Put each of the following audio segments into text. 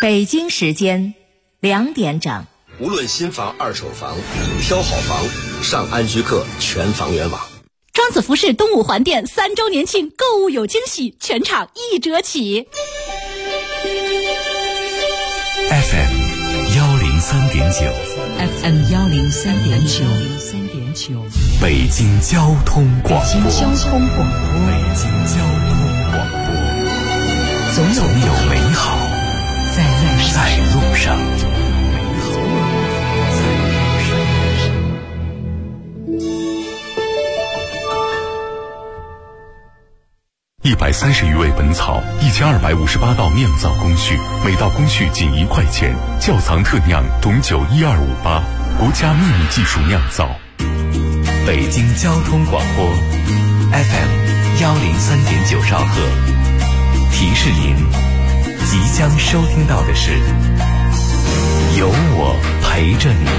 北京时间2点整。 无论新房二手房，挑好房上安居客全房源网。 庄子服饰东五环店3周年庆购物有惊喜，全场1折起。 FM 103.9 FM 103.9 北京交通广播。 北京交通广播。 北京交通广播。 总有美好在路上。130余味本草，1258道酿造工序，每道工序仅1块钱。窖藏特酿董酒12588，国家秘密技术酿造。北京交通广播 FM 103.9兆赫。提示您，即将收听到的是有我陪着你。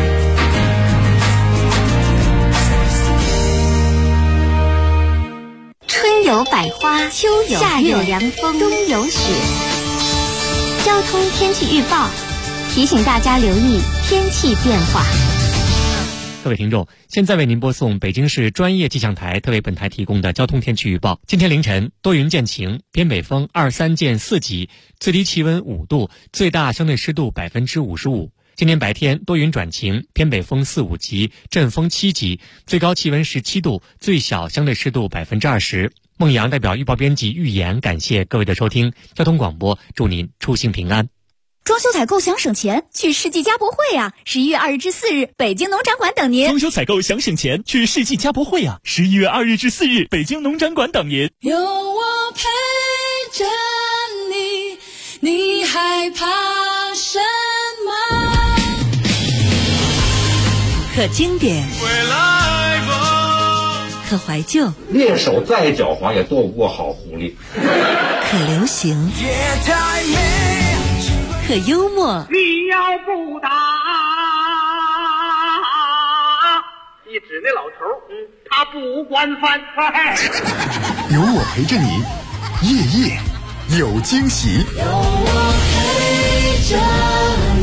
春有百花，秋有夏有凉风，冬有雪。交通天气预报提醒大家留意天气变化。 各位听众，现在为您播送北京市专业气象台特为本台提供的交通天气预报。今天凌晨多云见晴，偏北风2、3见4级，最低气温5度，最大相对湿度55%。今天白天多云转晴，偏北风4、5级，阵风7级，最高气温17度，最小相对湿度20%。孟阳代表预报编辑预言，感谢各位的收听。交通广播祝您出行平安。 装修采购想省钱，去世纪家博会啊！11月2日至4日，北京农展馆等您。 装修采购想省钱，去世纪家博会啊！11月2日至4日，北京农展馆等您。 有我陪着你，你害怕什么？ 可经典，可怀旧， 猎手再狡猾也斗不过好狐狸。 可流行，可幽默。 你要不打，你指那老头，他不管饭菜。 有我陪着你，夜夜有惊喜。 有我陪着你。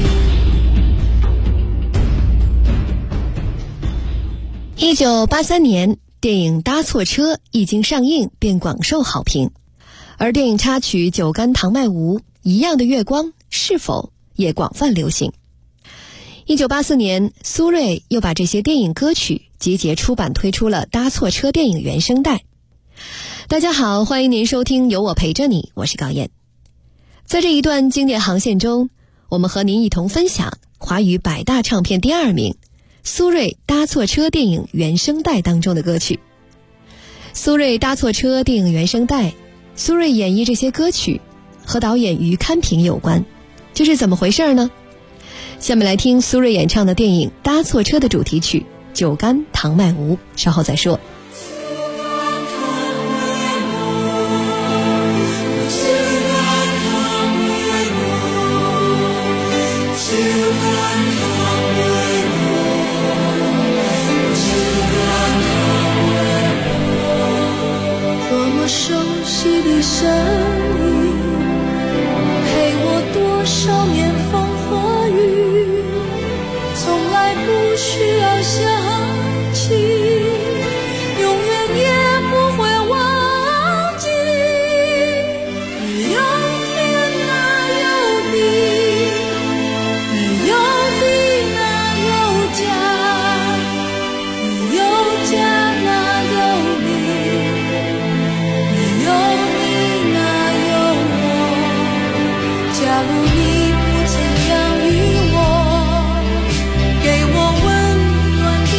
1983年，电影《搭错车》一经上映便广受好评，而电影插曲《酒干倘卖无》一样的月光是否也广泛流行。1984年，苏芮又把这些电影歌曲集结出版，推出了《搭错车》电影原声带。大家好，欢迎您收听有我陪着你，我是高燕。在这一段经典航线中，我们和您一同分享华语百大唱片第2名苏芮《搭错车》电影原声带当中的歌曲。苏芮《搭错车》电影原声带，苏芮演绎这些歌曲和导演于堪平有关，这是怎么回事呢？下面来听苏芮演唱的电影《搭错车》的主题曲《酒干倘卖无》，稍后再说。 多么熟悉的声音，陪我多少年风和雨，从来不需要想起，永远也不会忘记。有天哪有地，没有地哪有家，没有家哪有你，没有你哪有我。假如你不曾养育我，给我温暖的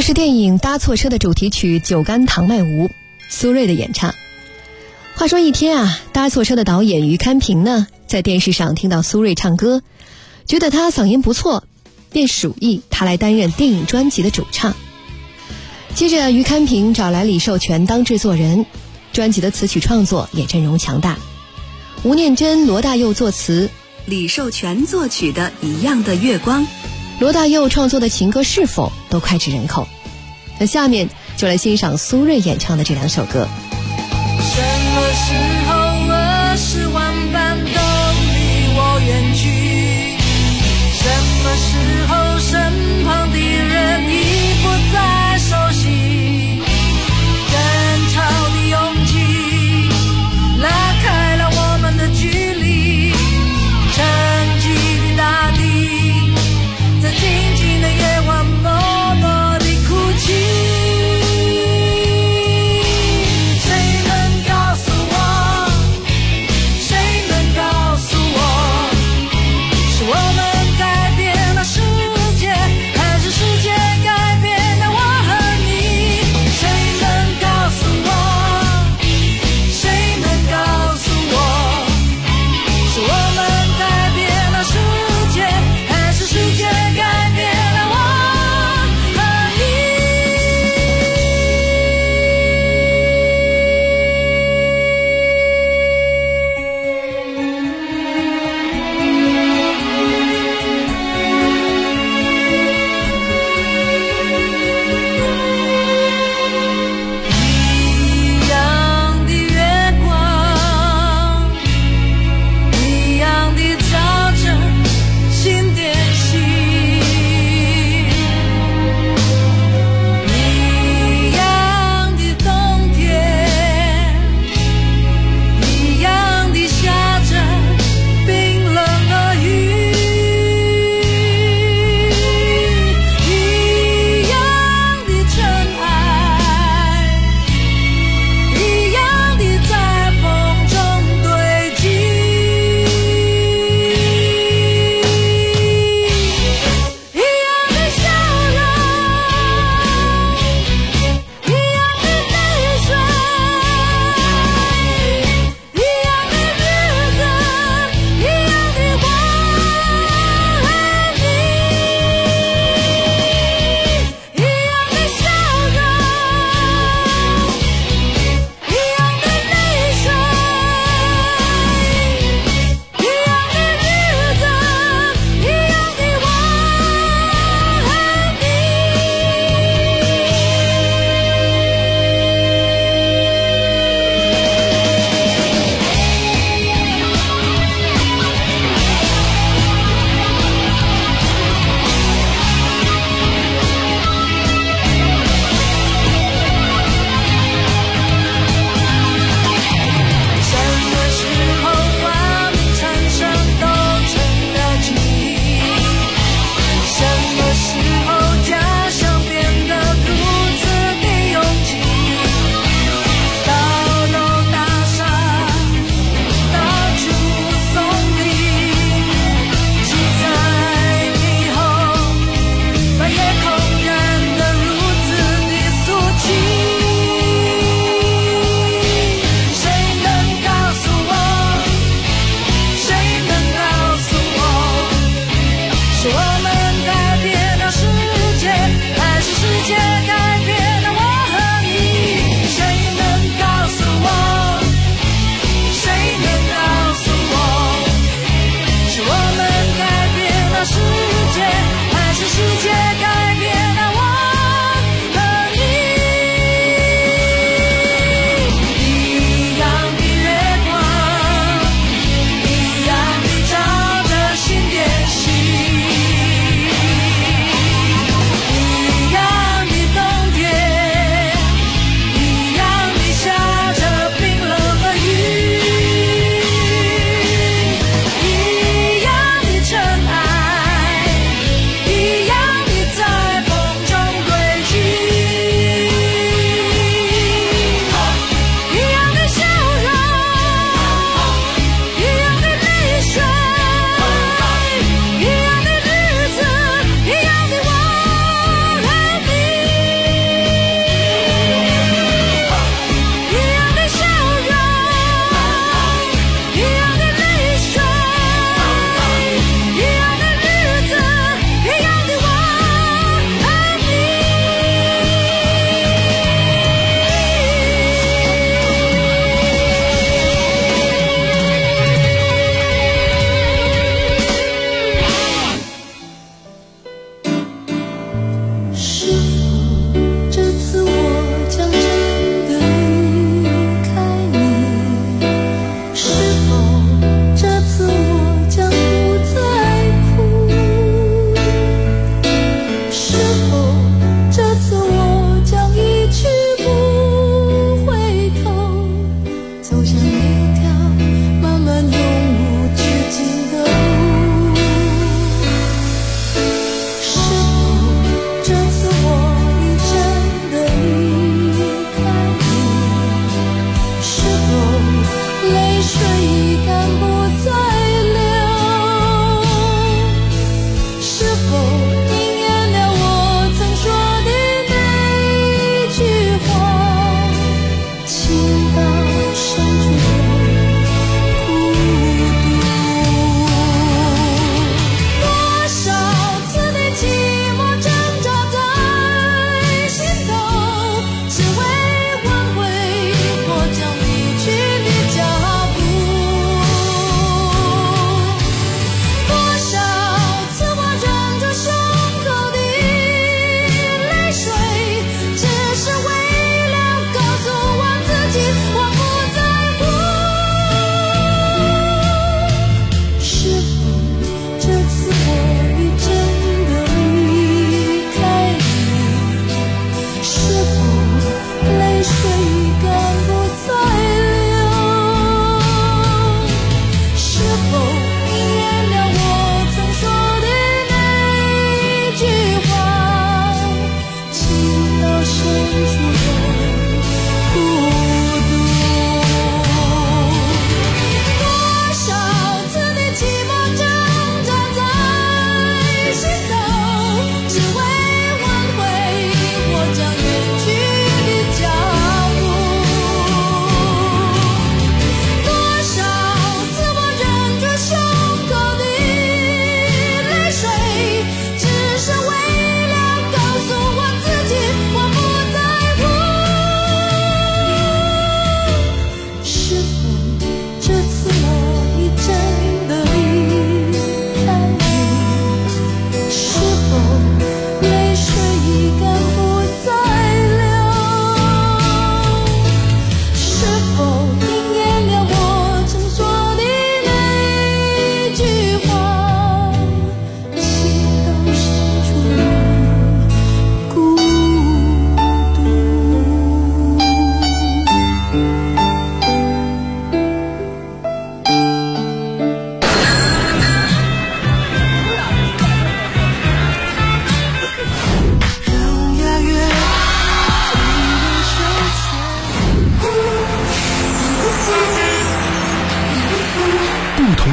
是电影《搭错车》的主题曲《酒干倘卖无》，苏芮的演唱。话说一天啊，搭错车的导演于堪平呢，在电视上听到苏芮唱歌，觉得她嗓音不错，便属意她来担任电影专辑的主唱。接着于堪平找来李寿全当制作人，专辑的词曲创作也阵容强大，吴念真、罗大佑作词， 李寿全作曲的《一样的月光》， 罗大佑创作的情歌《是否》都脍炙人口。那下面就来欣赏苏芮演唱的这两首歌。 什么时候20万般都离我远去？什么时候身旁的人已不再熟悉？人潮的拥挤拉开了我们的距离，沉寂的大地在静静的夜晚默默地哭泣。谁能告诉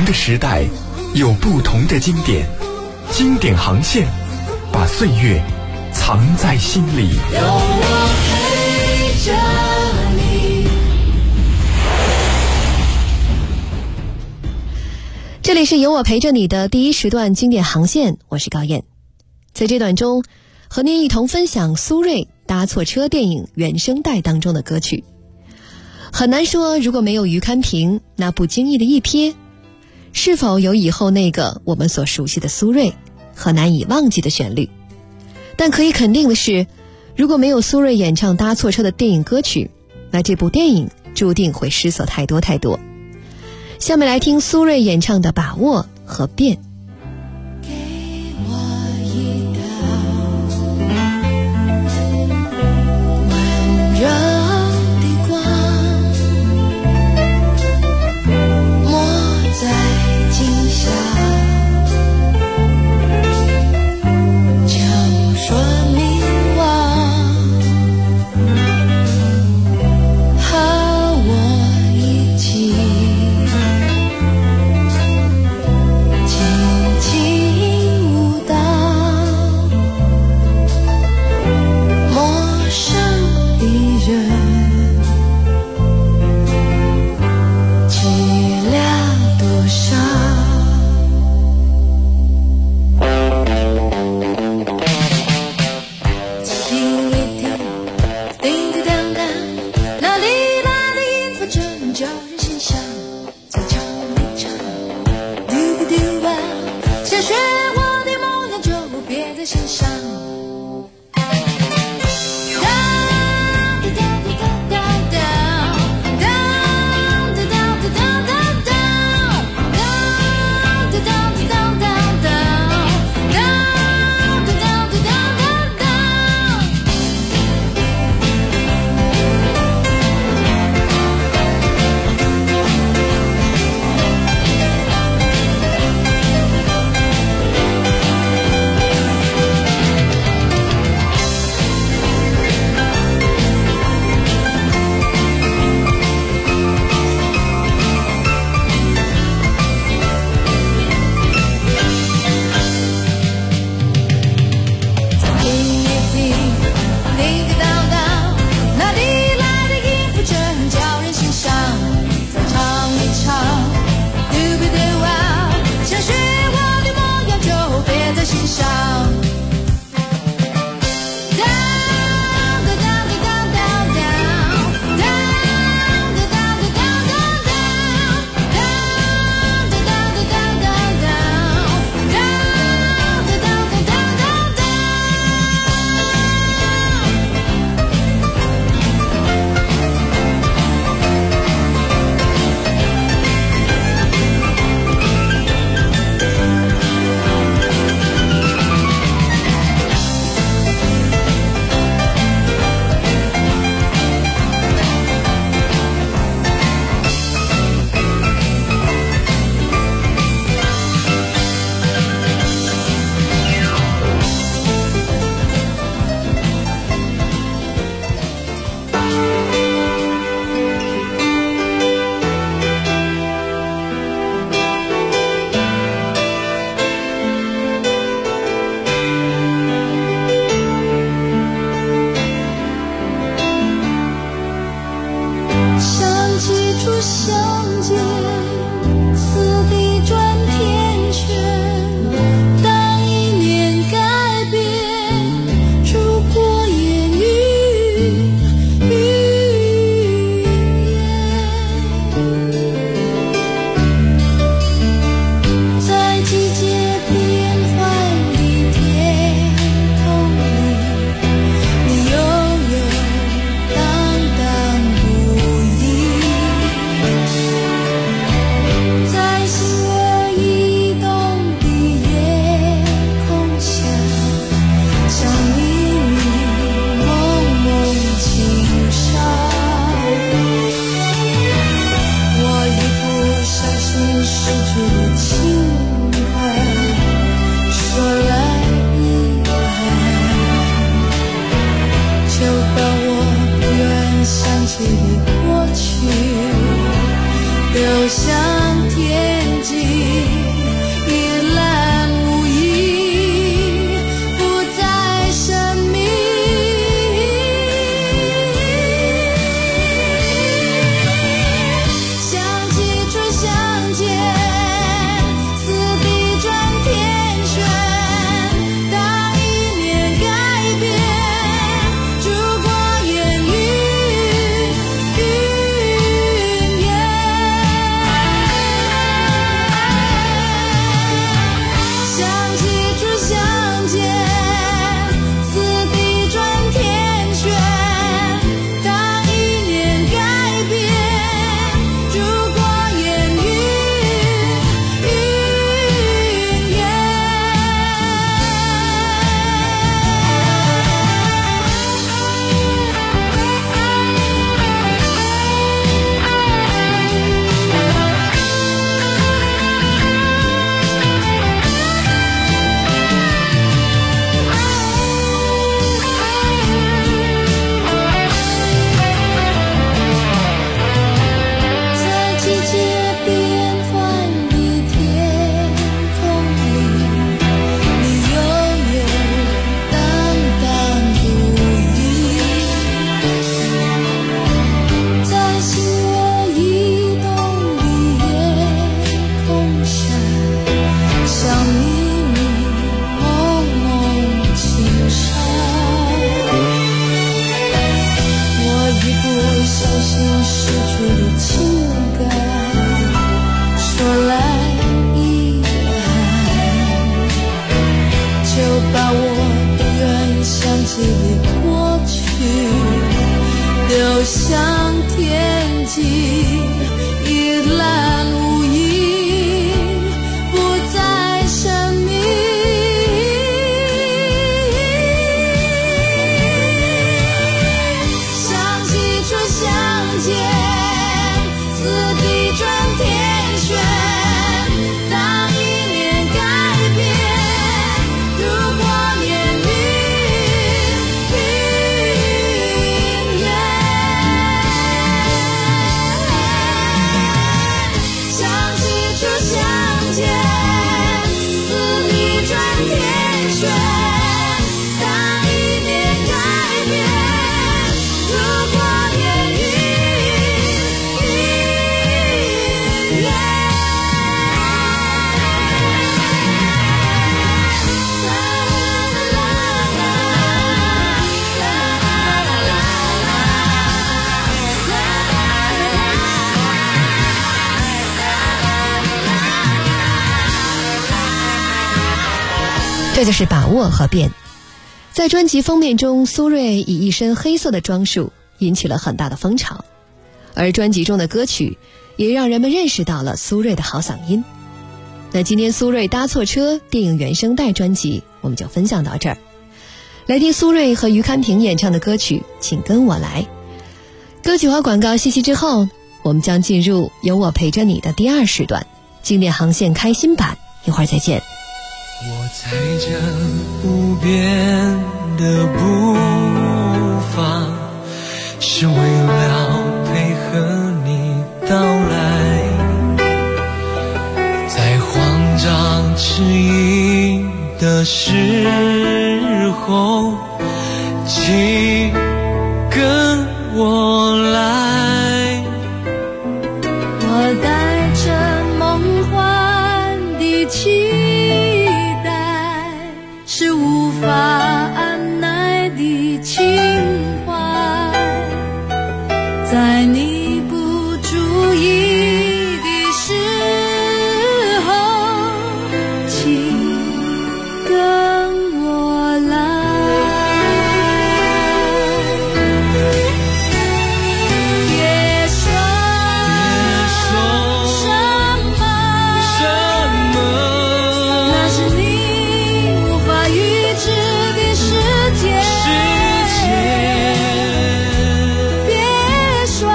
的时代，有不同的经典，经典航线，把岁月藏在心里。 有我陪着你。 这里是有我陪着你的第一时段经典航线，我是高燕。在这段中，和您一同分享苏芮搭错车电影原声带当中的歌曲。很难说，如果没有于堪平那不经意的一瞥，是否有以后那个我们所熟悉的苏芮和难以忘记的旋律。但可以肯定的是，如果没有苏芮演唱搭错车的电影歌曲，那这部电影注定会失所太多太多。下面来听苏芮演唱的《把握》和《变》。 起的过去流向天际。 向天际，一览无遗，不再神秘。想起初相见，此地转天旋。当一念改变，如过年云烟。想起初相见，此地转天旋。当一念改变，如过年云烟。 这就是把握和变。在专辑封面中，苏芮以一身黑色的装束引起了很大的风潮，而专辑中的歌曲也让人们认识到了苏芮的好嗓音。那今天苏芮搭错车电影原声带专辑我们就分享到这儿，来听苏芮和于堪平演唱的歌曲《请跟我来》。歌曲和广告信息之后，我们将进入有我陪着你的第二时段，经典航线开心版，一会儿再见。 我踩着不变的步伐，是为了配合你到来，在慌张迟疑的时候，请跟我来。 我带着梦幻的期待，是无法按耐的情怀，在你不注意的时候，请跟我来。别说什么，那是你无法预知的世界。别说，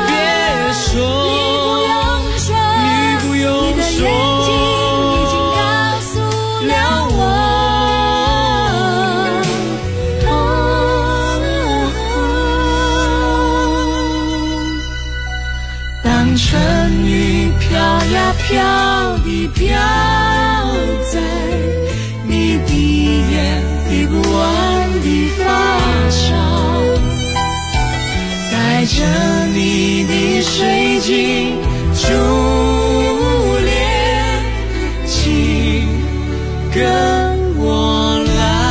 你不用说，你的眼睛已经告诉了我。当春雨飘呀飘地飘在你滴眼滴不完的发梢，带着你的水晶珠帘，请跟我来。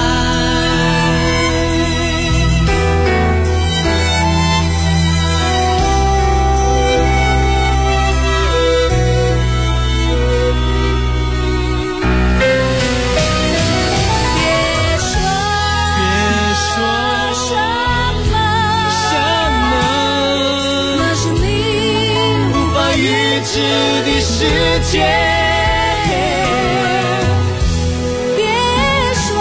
别说什么，那是你无法预知的世界。别说，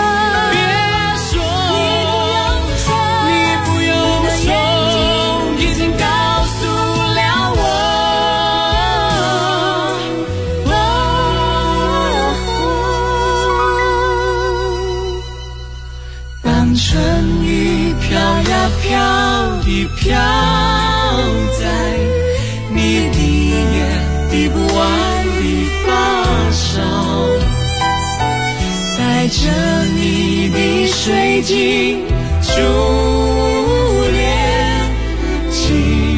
你不用说，已经告诉了我。当春雨飘呀飘地飘在你滴眼滴不完的发梢，带着你的水晶珠帘，请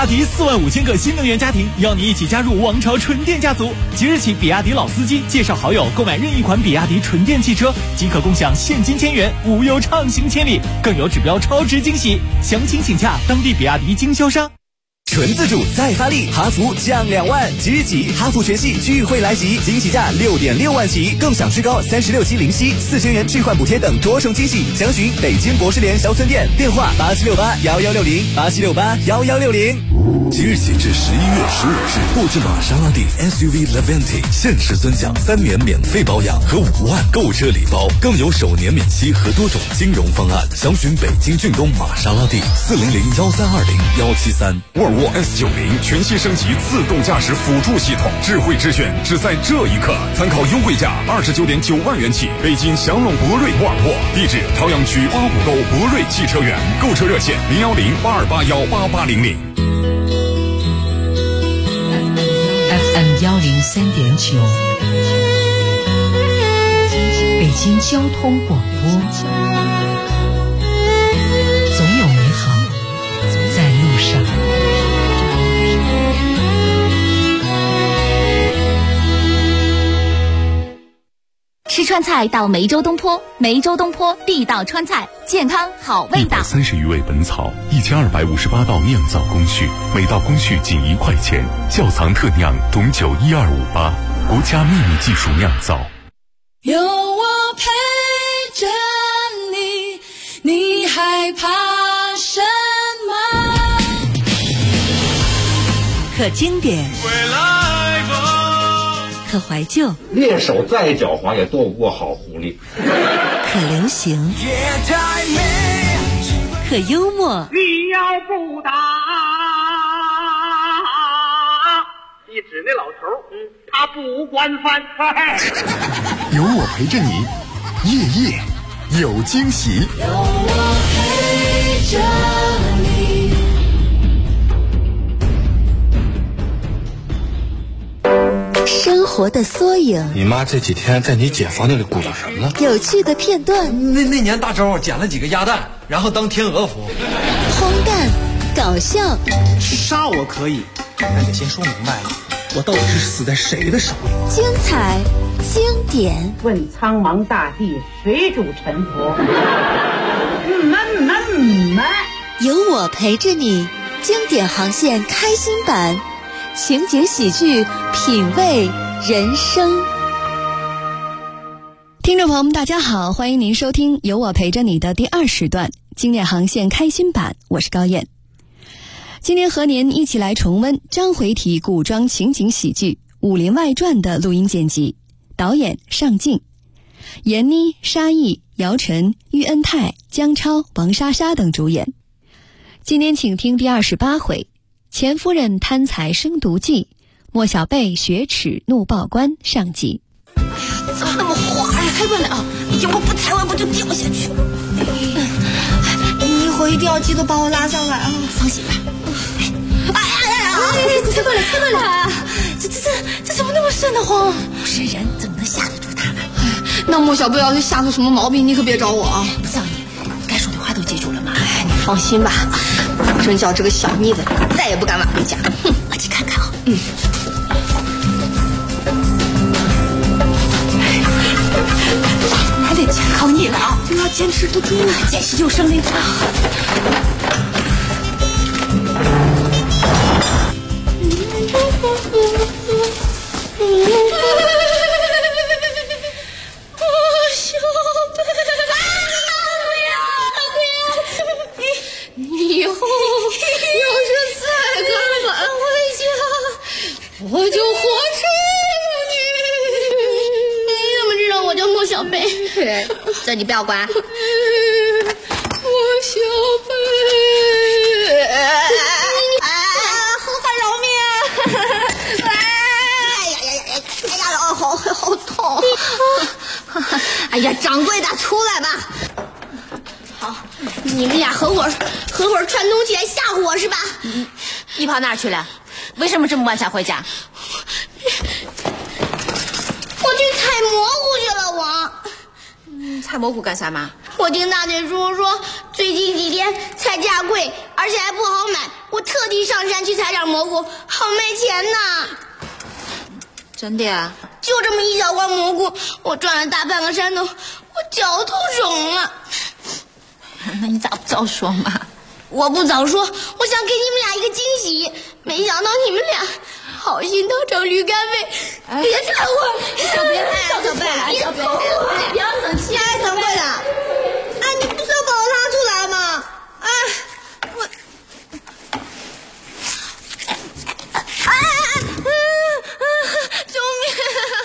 迪45000个新能源家庭邀你一起加入王朝纯电家族。即日起，比亚迪老司机介绍好友购买任意款比亚迪纯电汽车，即可共享现金1000元，无忧畅行千里，更有指标超值惊喜。详情请洽当地比亚迪经销商。 纯自主再发力，哈弗降2万，即日起哈弗全系聚会来袭，惊喜价6.6万起，更享最高36期零息，4000元置换补贴等多重惊喜。详询北京博士联小村店，电话87681160，87681160。 即日起至11月15日，布置玛莎拉蒂 SUV Levante 限时尊享3年免费保养和5万购车礼包，更有首年免息和多种金融方案。详询北京骏东玛莎拉蒂4001320173173。 沃尔沃 S90全新升级自动驾驶辅助系统，智慧之选只在这一刻。参考优惠价29.9万元起，北京祥龙博瑞沃尔沃，地址朝阳区八股沟博瑞汽车园，购车热线01082818800。 FM 103.9，北京交通广播，总有美好在路上。 吃川菜到梅州东坡，梅州东坡地道川菜，健康好味道。 130余味本草，1258道酿造工序，每道工序仅1块钱。窖藏特酿董酒12588，国家秘密技术酿造。 有我陪着你，你害怕什么？ 可经典，可怀旧， 猎手再狡猾也躲不过好狐狸。 可流行，可幽默。 你要不打，一指那老头，他不惯犯。 有我陪着你，夜夜有惊喜。 有我陪着你。 生活的缩影， 你妈这几天在你姐房那里鼓捣什么呢？ 有趣的片段， 那年大周捡了几个鸭蛋，然后当天鹅服。 荒诞，搞笑。 杀我可以，但得先说明白了，我到底是死在谁的手里？ 精彩，经典。 问苍茫大地，谁主沉浮？ 有我陪着你，经典航线开心版。情景喜剧，品味人生。听众朋友们大家好，欢迎您收听有我陪着你的第2时段经典航线开心版，我是高燕。今天和您一起来重温章回体古装情景喜剧《武林外传》的录音剪辑，导演尚敬，闫妮、沙溢、姚晨、喻恩泰、姜超、王莎莎等主演。今天请听第28回，钱夫人贪财生毒计，莫小贝雪耻怒报官上集。 怎么那么滑呀？才不了，要不踩完不就掉下去了？你以后一定要记得把我拉上来啊！放心吧。猜对了，猜对了！这怎么那么瘆得慌？不是人怎么能吓得住他呢？那莫小贝要是吓出什么毛病，你可别找我啊！不叫你，该说的话都记住了吗？你放心吧，真叫这个小妮子再也不敢晚回家。我去看看啊。还得全靠你了啊！就要坚持不住，坚持就胜利了。你以后要是再敢晚回家，我就活吃你！你怎么知道我叫莫小贝？这你不要管。莫小贝，好饶命！好痛！哎呀，掌柜的，出来吧！好，你们俩合伙串通起来吓唬我是吧？ 你跑哪儿去了？为什么这么晚才回家？ 我去采蘑菇去了，我。采采蘑菇干啥嘛？ 我听大嘴叔叔说，最近几天菜价贵，而且还不好买，我特地上山去采点蘑菇，好卖钱呢。 真的呀？ 就这么一小筐蘑菇，我转了大半个山头，我脚都肿了。 那你咋不早说嘛？ 我不早说，我想给你们俩一个惊喜，没想到你们俩好心都成驴肝肺。别吵我， 小贝，不要生气。 哎，掌柜的，哎，你不是要保他出来吗？哎，我，救命！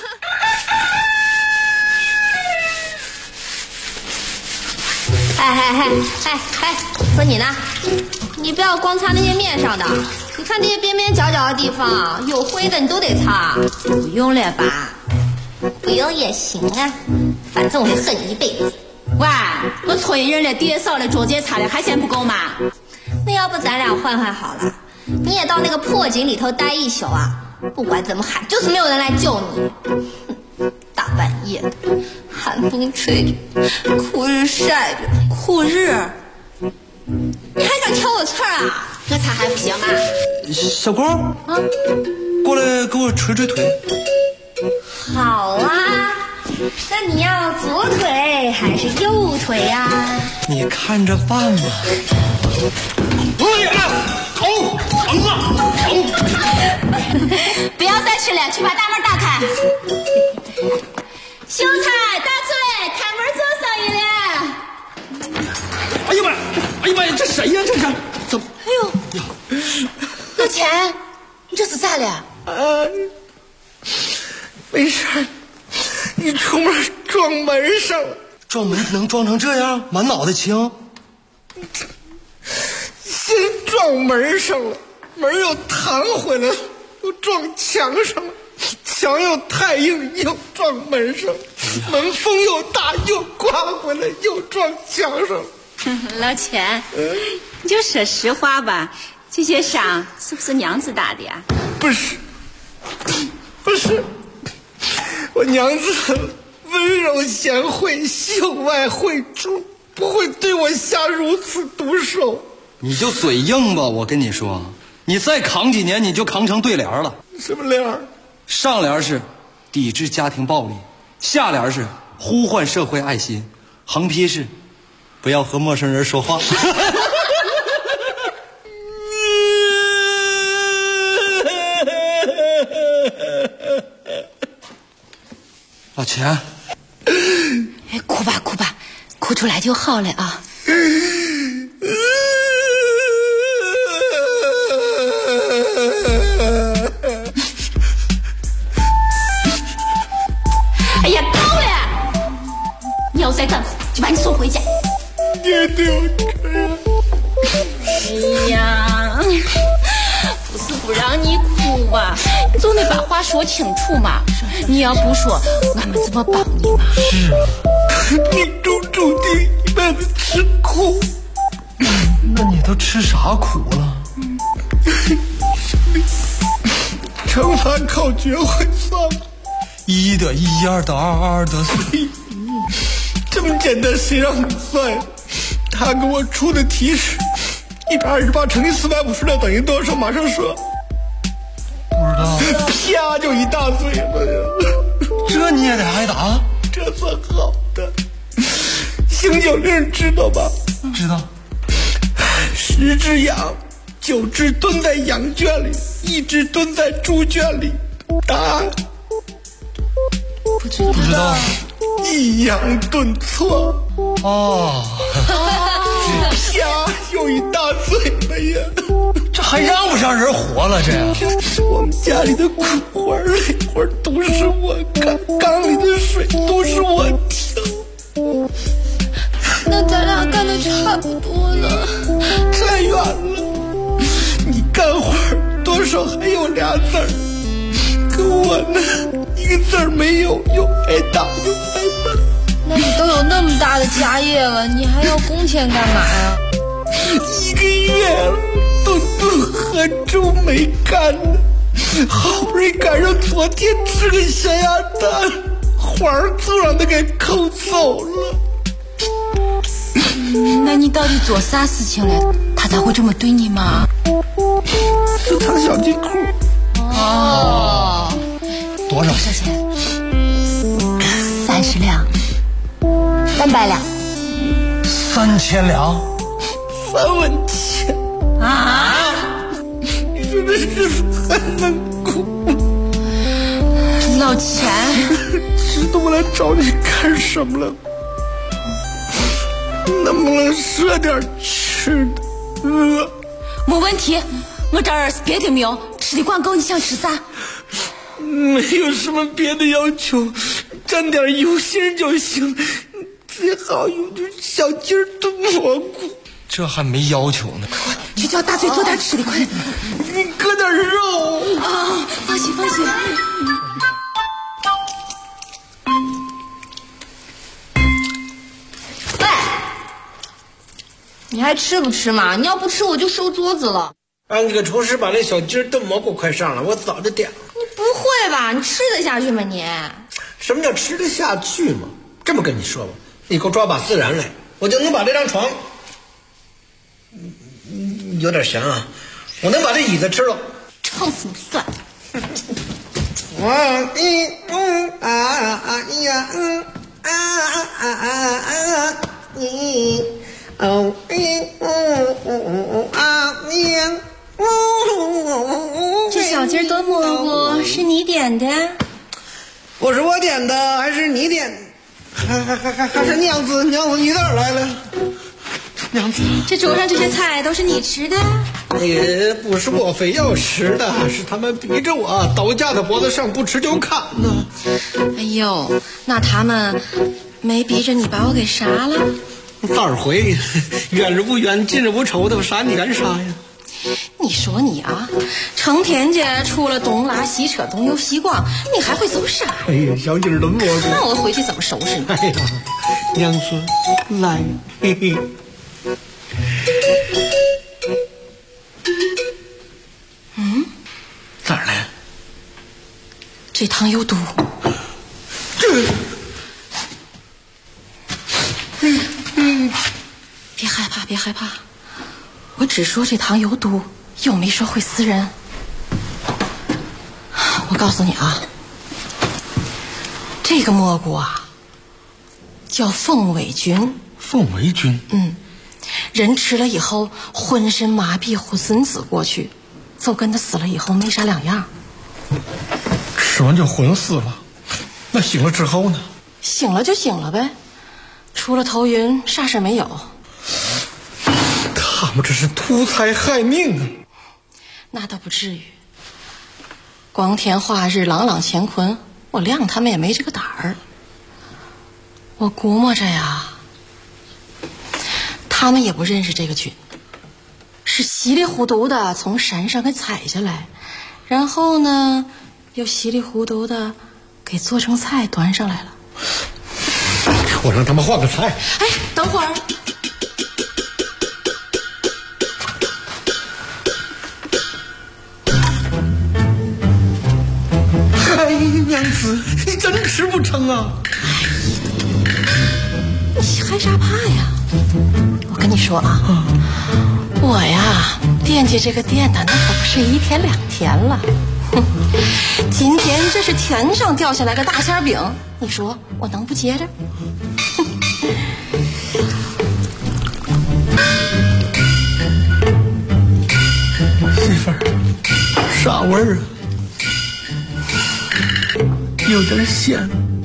哎，说你呢，你不要光擦那些面上的，你看这些边边角角的地方有灰的，你都得擦。不用了吧？ 不用也行啊，反正我会恨你一辈子。 喂，我催人了，爹少了，桌子也擦了，还嫌不够吗？ 那要不咱俩换好了，你也到那个破井里头待一宿啊，不管怎么喊，就是没有人来救你。大半夜的，寒风吹着，酷日晒着， 酷日， 你还想挑我刺儿啊？这擦还不行吗？ 小郭，过来给我捶捶腿。 好啊，那你要左腿还是右腿呀？ 你看着办吧。哎呀，疼啊！ 不要再吃了，去把大门打开。 秀才大翠，开门做生意了。 哎呀妈呀，这谁呀？这是怎么？ 哎呦，老钱，你这是咋了？ 没事，你出门撞门上了。撞门能撞成这样？满脑袋青。先撞门上了，门又弹回来了，又撞墙上了，墙又太硬，又撞门上，门风又大，又刮回来，又撞墙上。 老钱，你就说实话吧，这些伤是不是娘子打的呀？ 不是，我娘子温柔贤惠，秀外慧中，不会对我下如此毒手。 你就嘴硬吧，我跟你说，你再扛几年，你就扛成对联了。 什么联？ 上联是抵制家庭暴力，下联是呼唤社会爱心，横批是不要和陌生人说话。老钱， 哎，哭吧，哭出来就好了啊。哎呀，够了！你要再敢哭，就把你送回家。 爹对我这样。 哎呀，不是不让你哭吧，你总得把话说清楚嘛。你要不说，俺们怎么帮你嘛？ 命中注定一辈子吃苦。 那你都吃啥苦了？ 乘法口诀会算吗 ？1得1，2得2，2得4。 这么简单，谁让你算呀？他给我出的题是128乘以456等于多少？马上说。 不知道。 啪就一大嘴巴呀！ 这你也得挨打？ 这算好的。行酒令知道吧？ 知道。 10只羊，9只蹲在羊圈里，1只蹲在猪圈里。答案不知道。 抑扬顿挫。 哦。 啪又一大嘴巴呀！ 这还让不让人活了？这样， 我们家里的苦活累活都是我干，缸里的水都是我挑。 那咱俩干的差不多了， 太远了。你干活多少还有俩字儿，可我呢，一个字儿没有，又挨打又挨骂。 那你都有那么大的家业了，你还要工钱干嘛呀 ？1个月了，顿顿喝粥没干呢，好不容易赶上昨天吃个咸鸭蛋，环儿就让他给扣走了。 那你到底做啥事情了？他才会这么对你吗？ 是他小金库。 哦， 多少钱？30两，300两 ，3000两 ，3万钱啊！ 你说这日子还能过？ 老钱， 知道我来找你干什么了？能不能赊点吃的？饿。 没问题，我这儿是别的没有，吃的管够，你想吃啥？ 没有什么别的要求，蘸点油心就行，最好有点小鸡儿炖蘑菇。 这还没要求呢。 去叫大嘴做点吃的，快点！ 你搁点肉啊！放心放心。 喂，你还吃不吃嘛？你要不吃我就收桌子了。 让这个厨师把那小鸡儿炖蘑菇快上了，我早就点了。 你不会吧？你吃得下去吗你？ 什么叫吃得下去嘛？这么跟你说吧，你给我抓把孜然来，我就能把这张床有点咸啊，我能把这椅子吃了。 撑死你算了。 这小鸡炖蘑菇是你点的？ 不是我点的，还是你点的？还是娘子你哪儿来了？娘子， 这桌上这些菜都是你吃的？ 也不是我非要吃的，是他们逼着我，刀架在脖子上，不吃就砍呢。 哎呦，那他们没逼着你把我给杀了？ 咋回？远日不冤，近日不仇的，我杀你干啥呀？ 你说你啊，成天间除了东拉西扯、东游西逛，你还会做啥？ 哎呀，小鸡儿炖蘑菇。 那我回去怎么收拾你？ 哎呀，娘子，来，嘿嘿。咋了？ 这汤有毒。别害怕，别害怕，我只说这汤有毒，又没说会死人。我告诉你啊，这个蘑菇啊，叫凤尾菌。 凤尾菌？ 人吃了以后浑身麻痹，呼孙子过去，就跟他死了以后没啥两样。 吃完就昏死了，那醒了之后呢？ 醒了就醒了呗，除了头晕啥事没有。 他们这是图财害命啊！ 那倒不至于，光天化日朗朗乾坤，我谅他们也没这个胆儿。我估摸着呀，他们也不认识这个菌，是稀里糊涂的从山上给采下来，然后呢又稀里糊涂的给做成菜端上来了。 我让他们换个菜。 哎，等会儿。 哎，娘子，你真吃不成啊！ 你害啥怕呀？我跟你说啊，我呀惦记这个店的那可不是1天2天了。今天这是天上掉下来个大馅饼，你说我能不接着？ 媳妇儿，啥味儿啊？有点咸。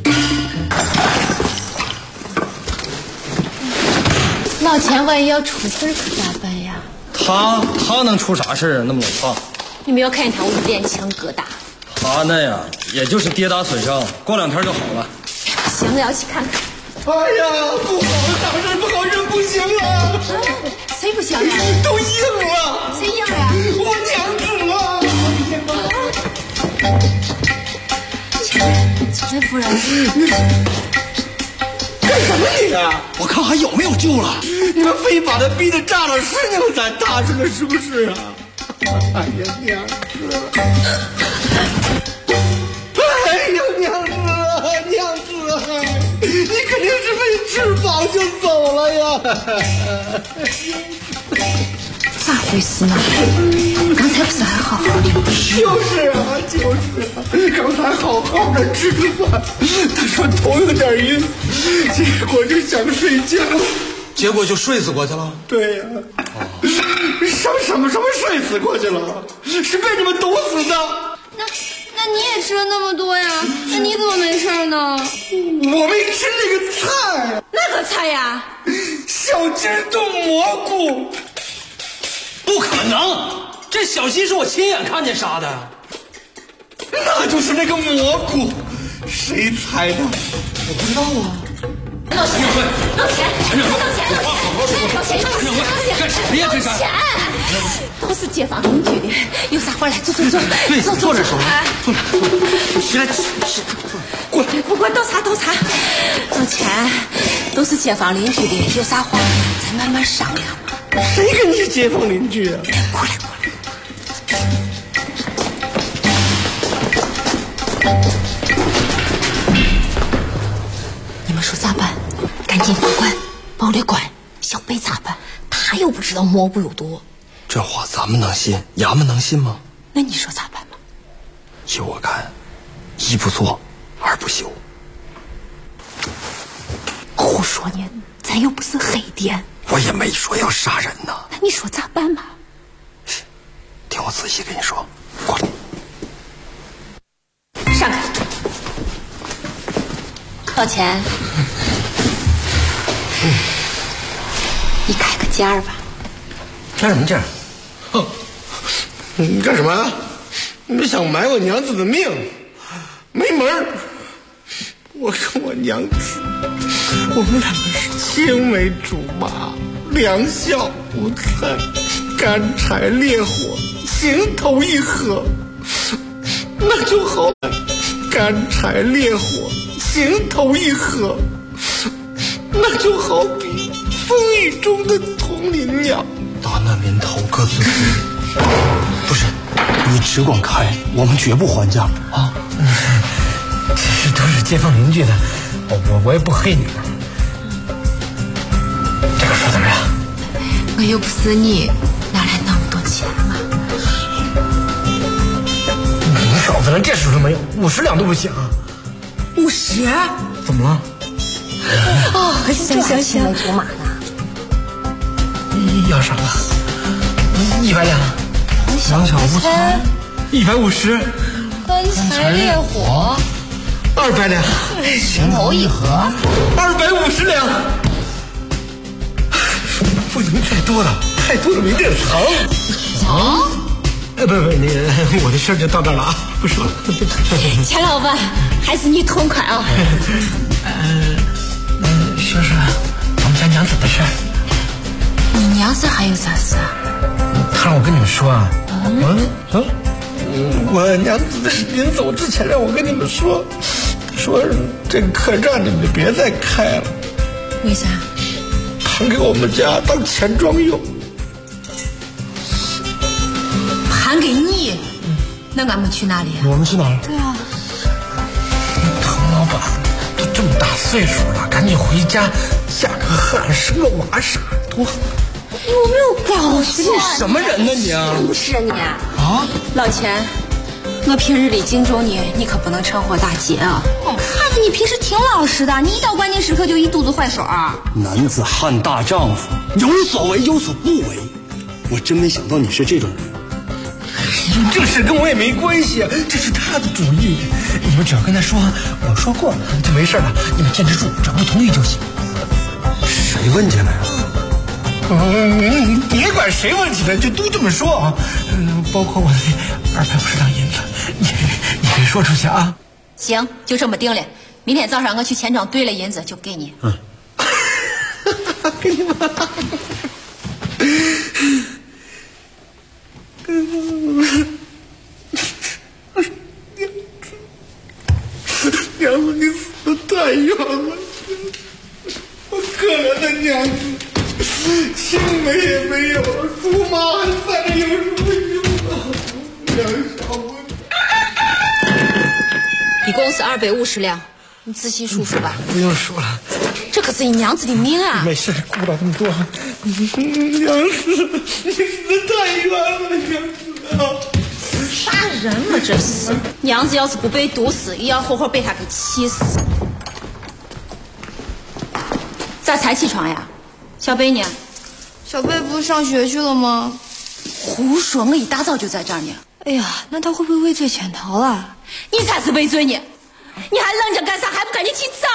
老钱万一要出事可咋办呀？ 他能出啥事儿？那么老胖， 你没有看见他捂脸墙疙瘩？ 他那样也就是跌打损伤，过2天就好了。 行了，要去看看。 哎呀，不好，大事不好，人不行了。 谁不行啊？ 都硬了。 谁硬呀？ 我娘子啊！ 钱夫人， 干什么你啊？ 我看还有没有救了。 你们非把他逼得炸了是你们才踏实了，是不是啊？哎呀，娘子！哎呀，娘子，娘子！ 肯定是没吃饱就走了呀。 咋回事呢？刚才不是还好好的？ 就是啊，刚才好好的吃个饭，他说头有点晕，结果就想睡觉， 结果就睡死过去了。 对呀、什么睡死过去了？是被你们毒死的。 那你也吃了那么多呀？那你怎么没事呢？ 我没吃那个菜。 那个菜呀？ 小鸡炖蘑菇。 不可能，这小鸡是我亲眼看见杀的。 那就是那个蘑菇，谁猜的？我不知道啊。 弄钱！ 干谁呀？这是都是街坊邻居的，有啥活来？走， 对，坐这说。起来，过来， 不管倒茶。挣钱都是街坊邻居的，有啥话咱慢慢商量嘛。 谁跟你是街坊邻居啊？ 过来。你们说咋办？赶紧报官，报了官，小贝咋办？他又不知道蘑菇有毒。 这话咱们能信？衙门能信吗？ 那你说咋办吧？ 就我看，一不做，二不休。 胡说呢，咱又不是黑店。 我也没说要杀人呢。 那你说咋办嘛？ 听我仔细跟你说，过来。 上来。多少钱？你开个价吧。 开什么价？ 你干什么呀？你想买我娘子的命？没门儿！我跟我娘子，我们两个是青梅竹马，两小无猜，干柴烈火，情投意合，那就好。干柴烈火，情投意合，那就好比风雨中的同林鸟。 大难临头各自飞。不是，你只管开，我们绝不还价啊！ 这都是街坊邻居的，我也不黑你们。这个说怎么样？ 我又不是你，哪来那么多钱啊？ 你嫂子连这时候都没有，50两都不行。 50？ 怎么了？ 行，青梅竹马呢？ 要啥了？100两。两小无猜，150。 干柴烈火 ，200两。 情投意合 ，250两。不能太多了没地儿藏。不，那个我的事就到这儿了啊，不说了。 钱老板，还是你痛快啊。 说说我们家娘子的事儿。 你娘子还有啥事啊？ 他让我跟你们说啊。我娘子临走之前让我跟你们说这个客栈你们就别再开了。 为啥？ 盘给我们家当钱庄用。 盘给你？那俺们去哪里啊？ 我们去哪儿？ 对啊， 唐老板都这么大岁数了，赶紧回家下个汗生个娃啥多好。 你有没有搞错？ 你什么人呢你啊？ 不是你啊！老钱，我平日里敬重你，你可不能趁火打劫啊！看着你平时挺老实的，你一到关键时刻就一肚子坏水啊！ 男子汉大丈夫，有所为有所不为。我真没想到你是这种人。 这事跟我也没关系啊，这是他的主意。你们只要跟他说我说过了就没事了，你们坚持住，只要不同意就行。 谁问进来了？ 你别管谁问起来，就都这么说啊。包括我的250两银子，你别说出去啊。 行，就这么定了。明天早上我去钱庄兑了银子就给你。 给你吧。娘子，你死得太冤了！我可怜的娘子，青梅也没有，竹马还在着有什么用啊？两小无一共是250两，你仔细数数吧。 不用数了， 可是你娘子的命啊！ 没事，顾不了这么多。娘子，你死得太冤了，娘子啊！ 杀人了这是！娘子要是不被毒死，也要活活被他给气死。咋才起床呀？小贝呢？ 小贝不是上学去了吗？ 胡说！我一大早就在这儿呢。 哎呀，那他会不会畏罪潜逃了？ 你才是畏罪呢！你还愣着干啥？还不赶紧起早！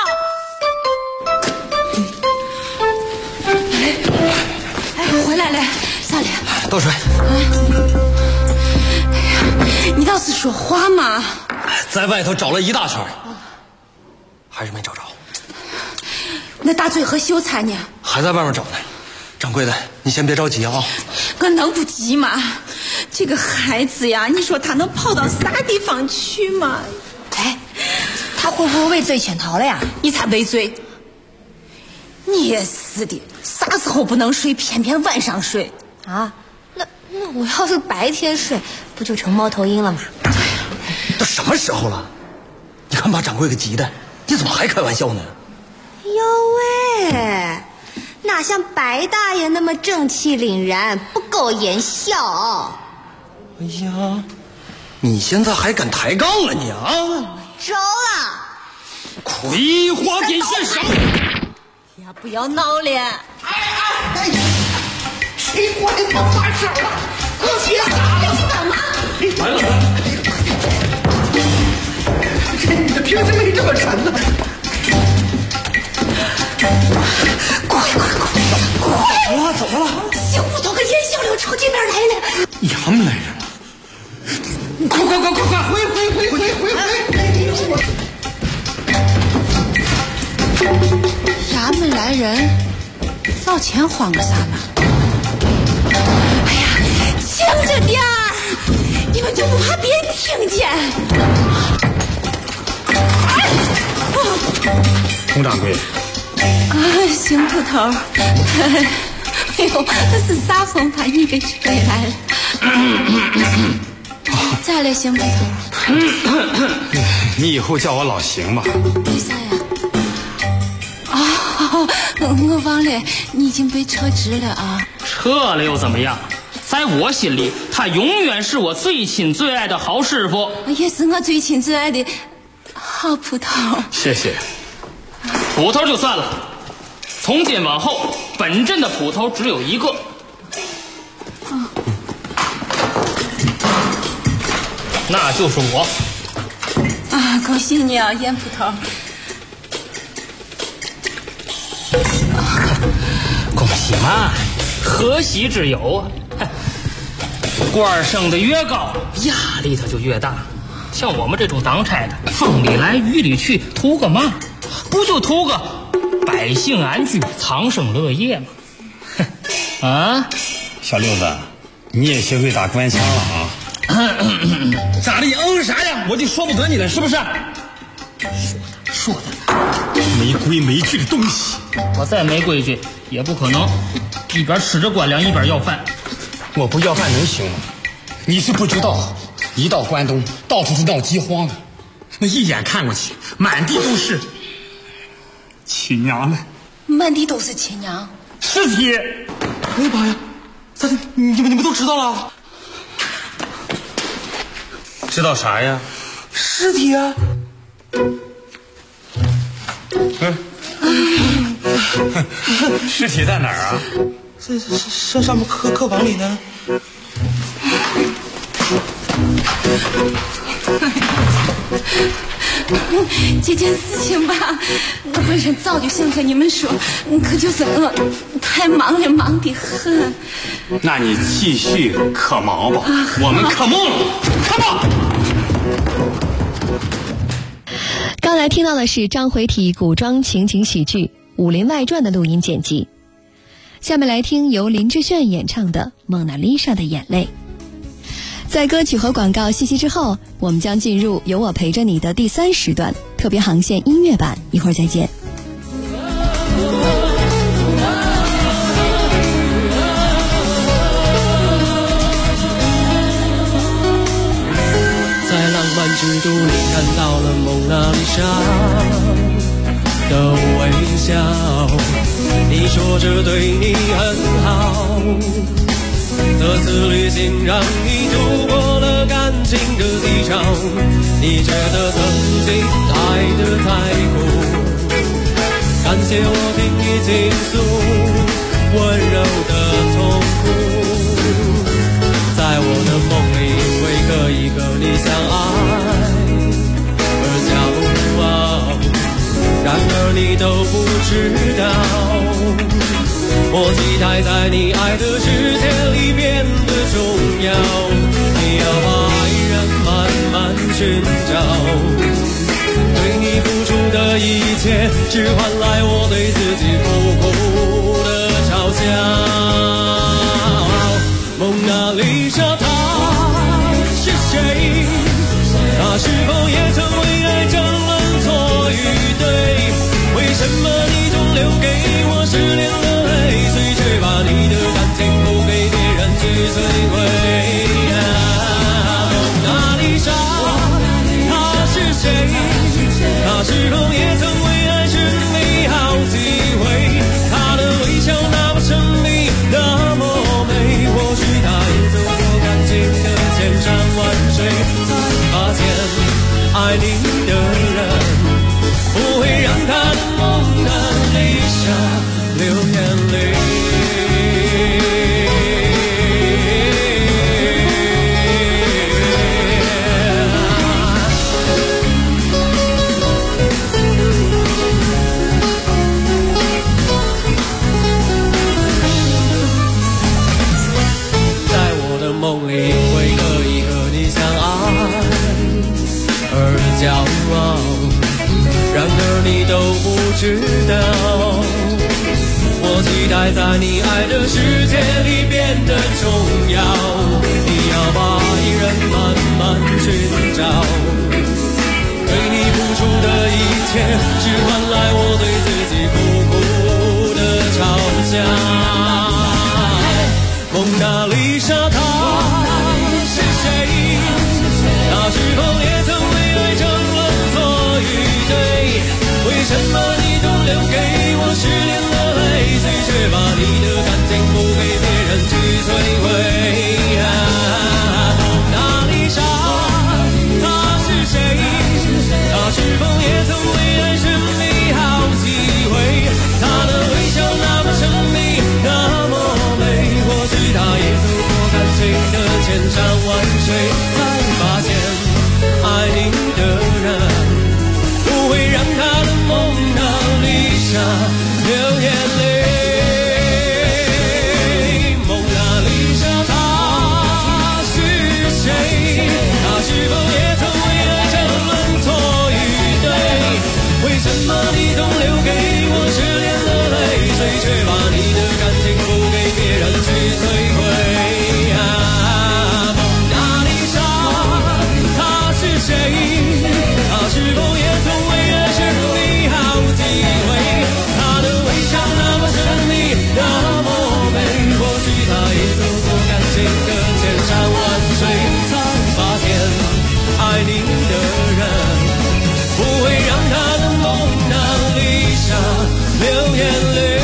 回来了，咋了？ 倒水。 哎呀，你倒是说话嘛！ 在外头找了一大圈，还是没找着。 那大嘴和秀才呢？ 还在外面找呢。掌柜的，你先别着急啊。 我能不急吗？这个孩子呀，你说他能跑到啥地方去吗？ 哎，他会不会畏罪潜逃了呀？ 你才畏罪！你也是的，啥时候不能睡，偏偏晚上睡啊？那我要是白天睡，不就成猫头鹰了吗？ 都什么时候了？你看把掌柜给急的，你怎么还开玩笑呢？ 哟喂，哪像白大爷那么正气凛然，不苟言笑。 哎呀，你现在还敢抬杠了你啊？ 招了！ 葵花点穴手！ 呀，不要闹了！ 哎，谁过来碰花手了？快别打了！ 干嘛？ 来了！ 你的瓶子为这么沉呢？ 快！ 怎么了？ 小骨头和严小柳朝这边来了。 衙门来人了！快！回！ 衙门来人，老钱慌个啥嘛？哎呀，轻着点儿，你们就不怕别人听见？ 佟掌柜。 邢捕头，哎呦，这是啥风把你给吹来了？咋了，邢捕头？ 你以后叫我老邢吧。 为啥呀？哦，我忘了，你已经被撤职了啊。 撤了又怎么样？在我心里，他永远是我最亲最爱的好师傅， 也是我最亲最爱的好捕头。 谢谢。 捕头就算了，从今往后，本镇的捕头只有一个。那就是我。 啊，恭喜你啊，严捕头！ 恭喜嘛，何喜之有啊？官升得越高，压力它就越大。像我们这种当差的，风里来雨里去，图个嘛？不就图个百姓安居、苍生乐业吗？啊， 小六子，你也学会打官腔了啊？咋的？你啥呀？我就说不得你了，是不是？ 说的没规没矩的东西。 我再没规矩，也不可能一边吃着官粮一边要饭。 我不要饭能行吗？你是不知道，一到关东，到处是闹饥荒的，那一眼看过去，满地都是亲娘们， 满地都是亲娘尸体。哎呀妈呀！咋的？你们都知道了？知道啥呀？尸体啊！尸体在哪儿啊？ 这上面客房里呢。 这件事情吧，我本身早就想和你们说，可就是我太忙了，忙得很。 那你继续可忙吧，我们可梦了，可忙。 刚才听到的是张回体古装情景喜剧《武林外传》的录音剪辑。下面来听由林志炫演唱的《蒙娜丽莎的眼泪》。在歌曲和广告信息之后，我们将进入有我陪着你的第3时段特别航线音乐版，一会儿再见。 在浪漫之都里看到了蒙娜丽莎的微笑， 说着对你很好，这次旅行让你度过了感情的低潮，你觉得曾经爱得太苦，感谢我听你倾诉温柔的痛苦，在我的梦里会可以和你相爱而骄傲，然而你都不知道，我期待在你爱的世界里变得重要，你要把爱人慢慢寻找，对你付出的一切只换来我对自己苦苦的嘲笑。蒙娜丽莎她是谁？她是否也曾为爱争论错与对？为什么你总留给我失恋的泪水，却把你的感情不给别人去摧毁？蒙娜丽莎她是谁？她是否也曾为爱寻觅好机会？她的微笑那么神秘那么美，或许她也走过感情的千山万水，才发现爱你的人不会让他的蒙娜丽莎流眼泪。在我的梦里会可以和你相爱而骄傲，然而你都不知道，我期待在你爱的世界里变得重要，你要把爱人慢慢寻找，对你付出的一切只换来我对自己苦苦的嘲笑。蒙娜丽莎她是谁？她是否也曾为爱争论错与对？为什么你总留给我失恋的泪水，却把你的感情不给别人去摧毁？蒙娜丽莎她是谁？她是否也曾为爱寻觅好机会？她的微笑那么神秘那么美，或许她也走过感情的千山万水，才发现爱你的人不会让他的蒙娜丽莎流眼泪。蒙娜丽莎她是谁？她是否也曾为爱争论错与对？为什么你总留给我失恋的泪水，却把你的感情不给别人去摧毁？蒙娜丽莎她是谁？她是否也曾为爱寻觅好机会？她的微笑那么神秘那么美，或许她也走过感情的千山万水，才发现爱你的人不会让她的蒙娜丽莎流眼泪。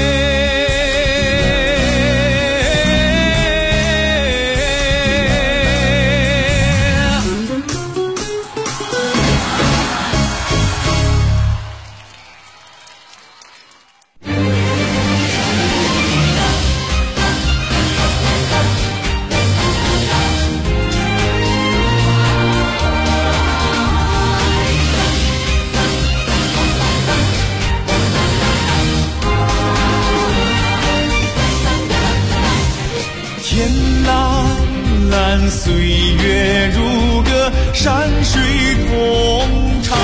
岁月如歌，山水同唱。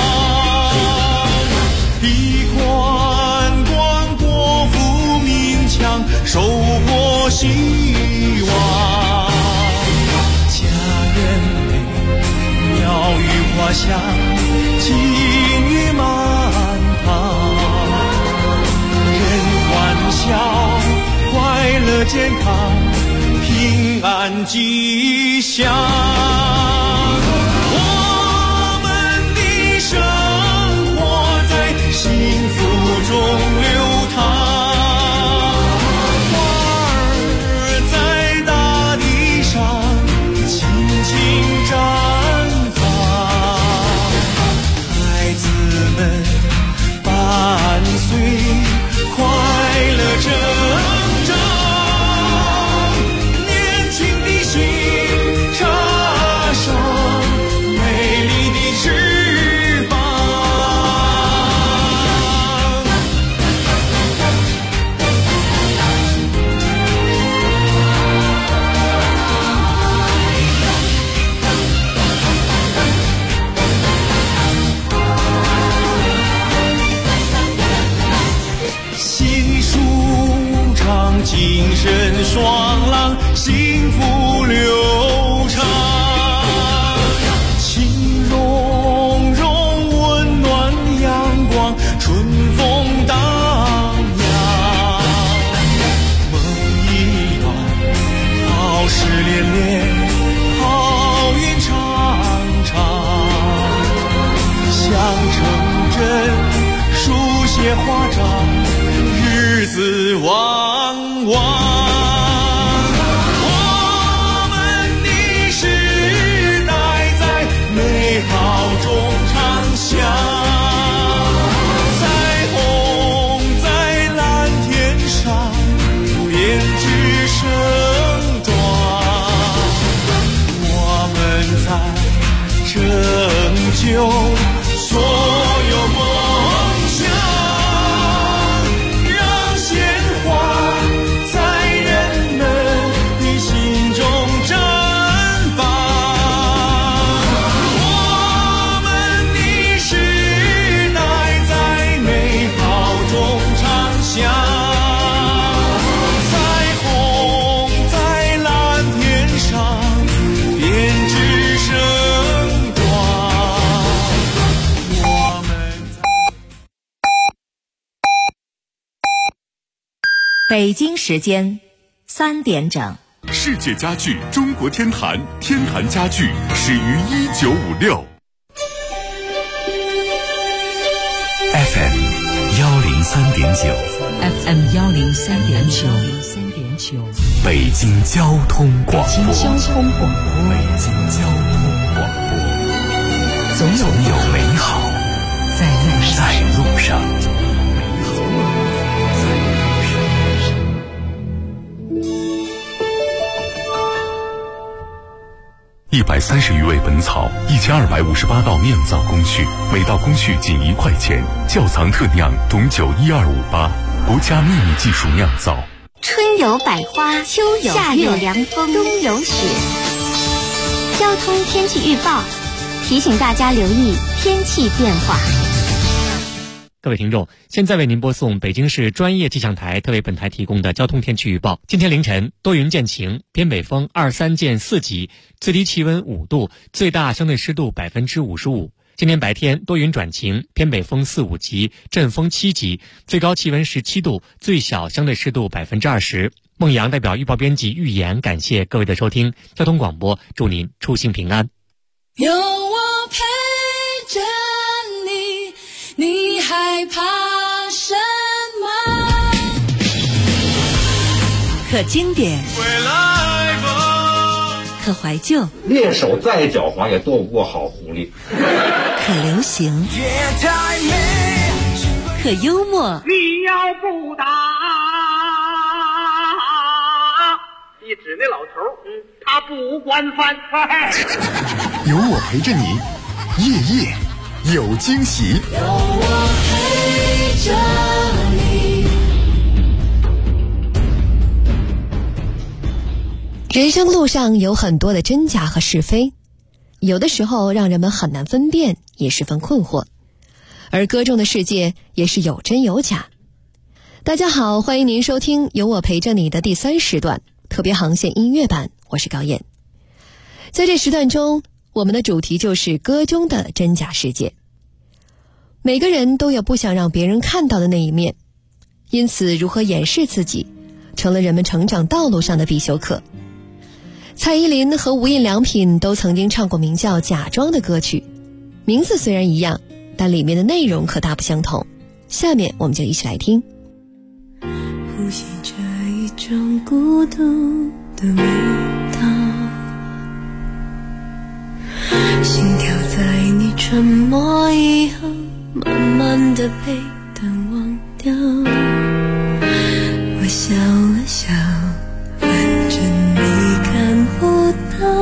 笔宽广，国富民强，收获希望。家园美，鸟语花香，金玉满堂。人欢笑，快乐健康，平安吉祥。我们的生活在幸福中流淌。 情深双浪，幸福流长。情融融，温暖阳光，春风荡漾。梦一段，好事连连，好运长长。想成真，书写华章，日子旺旺。我们的时代在美好中长相，彩虹在蓝天上编织盛装。我们在拯救所有梦想，让鲜花在人们的心中绽放。我们的时代在美好中长相，彩虹在蓝天上编织盛装。 北京时间3点整。 世界家具中国天坛，天坛家具始于1956。 FM 103.9 FM 103.9， 北京交通广播。 北京交通广播。 北京交通广播。总有美好在路上。 130余味本草，1258道酿造工序，每道工序仅1块钱。窖藏特酿董酒12588，国家秘密技术酿造。 春有百花，秋有夏有凉风，冬有雪。交通天气预报提醒大家留意天气变化。 各位听众，现在为您播送北京市专业气象台特为本台提供的交通天气预报。今天凌晨多云见晴，偏北风2、3见4级，最低气温5度，最大相对湿度55%。今天白天多云转晴，偏北风4、5级，阵风7级，最高气温17度，最小相对湿度20%。孟阳代表预报编辑预言，感谢各位的收听。交通广播，祝您出行平安。 有我陪着你，你害怕什么？ 可经典，可怀旧， 猎手再狡猾也斗不过好狐狸。 可流行，可幽默。 你要不打，一指那老头，他不惯犯。 有我陪着你，夜夜有惊喜。 有我陪着你。 人生路上有很多的真假和是非，有的时候让人们很难分辨，也十分困惑。而歌中的世界也是有真有假。大家好，欢迎您收听有我陪着你的第3时段特别航线音乐版，我是高燕。在这时段中，我们的主题就是歌中的真假世界。每个人都有不想让别人看到的那一面，因此如何掩饰自己成了人们成长道路上的必修课。蔡依林和无印良品都曾经唱过名叫《假装》的歌曲，名字虽然一样，但里面的内容可大不相同。下面我们就一起来听。 呼吸着一种孤独的味道，心跳在你沉默以后慢慢的被淡忘掉。我笑了笑，反正你看不到，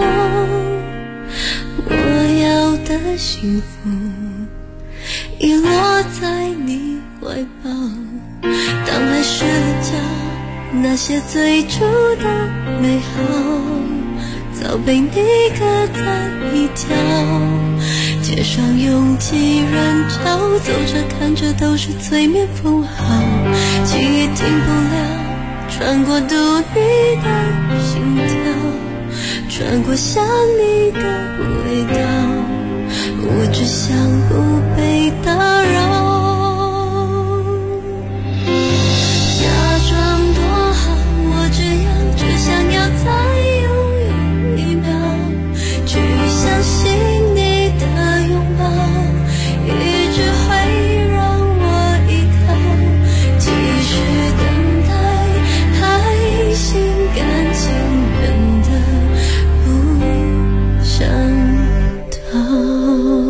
我要的幸福已落在你怀抱。当爱失了焦，那些最初的美好早被你搁在一角。街上拥挤人潮，走着看着都是催眠符号，记忆停不了， 穿过独立的心跳，穿过想你的味道，我只想不被打扰。假装多好，我这样只想要再拥有一秒，去相信你的拥抱，一直会让我依靠，继续等待，还心甘情愿的不想逃。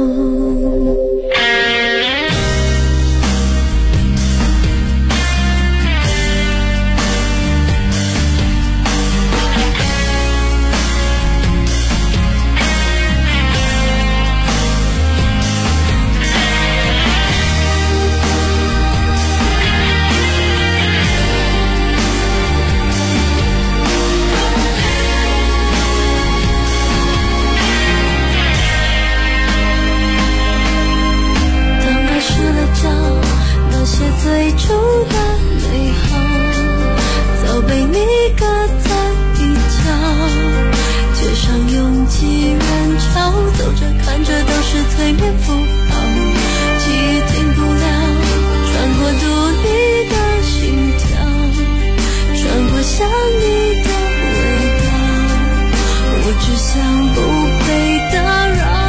最初的美好早被你搁在一角，街上拥挤人潮，走着看着都是催眠符号，记忆停不了，穿过独立的心跳，穿过想你的味道，我只想不被打扰。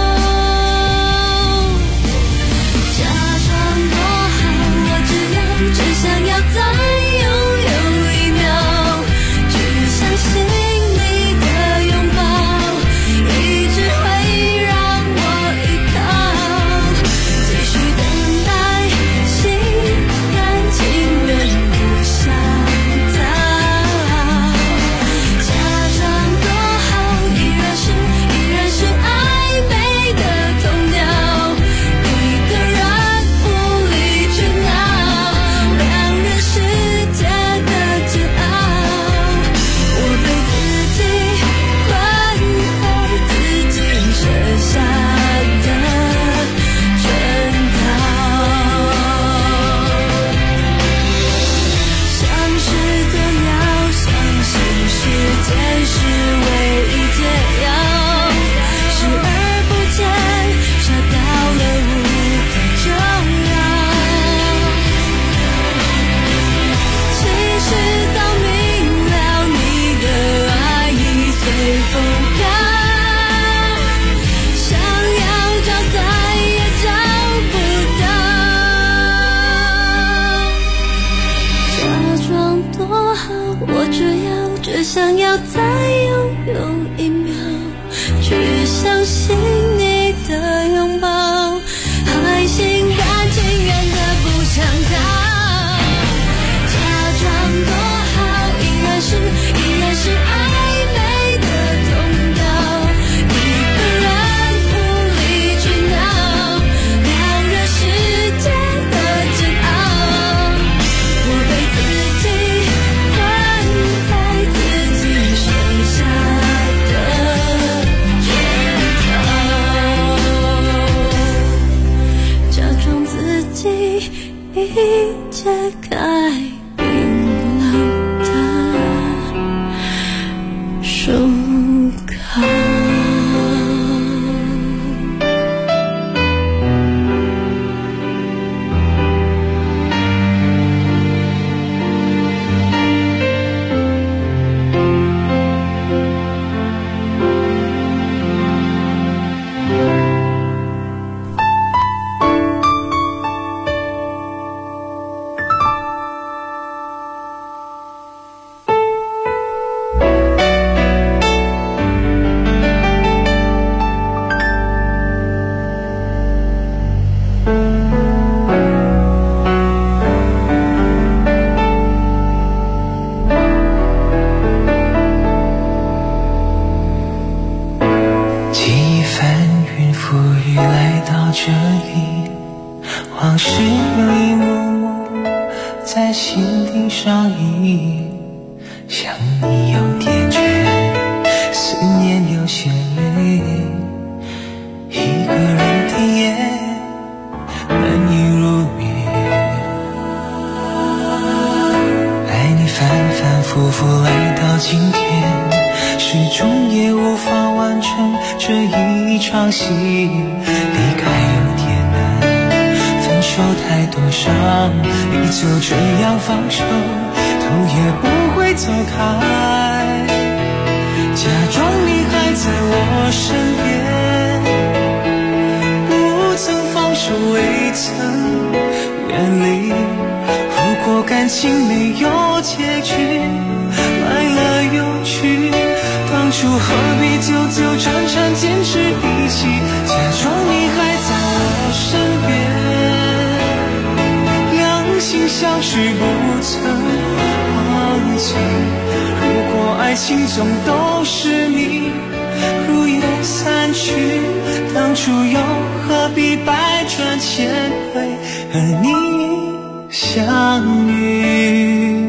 只想要再拥有一秒，去相信你的拥抱，一直会让我依靠，继续等待，心甘情愿不想逃。假装多好，依然是暧昧的童谣，一个人无理取闹，世界的煎熬，我被自己困在自己设下的圈套，像是鸵鸟，相信时间是唯一解药，视而不见，傻到了无重要。其实早明了，你的爱已随风飘，想要找再也找不到。假装多好，我这样只想要再拥有一秒，去相信你的拥抱，还心甘情愿的不想逃。多好，依然是暧昧的童谣，一个人无理取闹，两人世界的煎熬，我被自己困在自己设下的圈套，假装自己已解开手铐。 往事有一幕幕在心底上映，想你有点倦，思念有些累，一个人的夜难以入眠，爱你烦夫妇来到今天，始终也无法完成这一场戏。离开有点难，分手太多伤，你就这样放手，头也不会走开，假装你还在我身边，不曾放手，未曾远离。如果感情没有结局，来了又去，当初何必纠纠缠缠坚持一起，假装你还在我身边，两心相许不曾忘记。如果爱情总都是你，如烟散去，当初又何必百转千回和你相遇。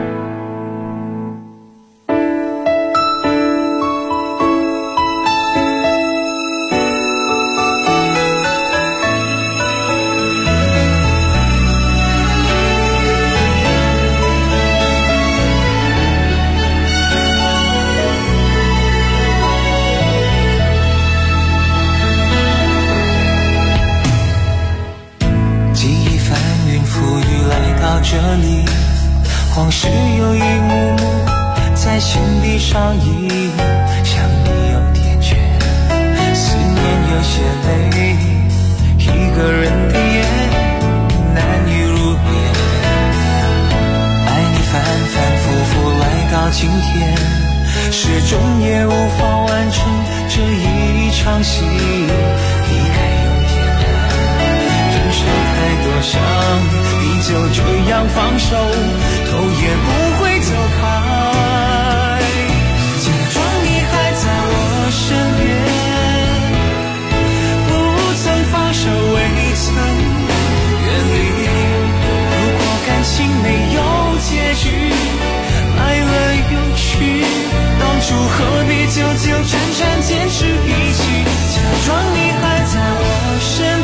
这里往事又一幕幕在心底上映，想你有点倦，思念有些累，一个人的夜难以入眠，爱你反反复复来到今天，始终也无法完成这一场戏。离开有点难，分手太多伤，你就这样放手，头也不会走开，假装你还在我身边，不曾放手，未曾远离。如果感情没有结局，来了又去，当初何必纠纠缠缠坚持一起，假装你还在我身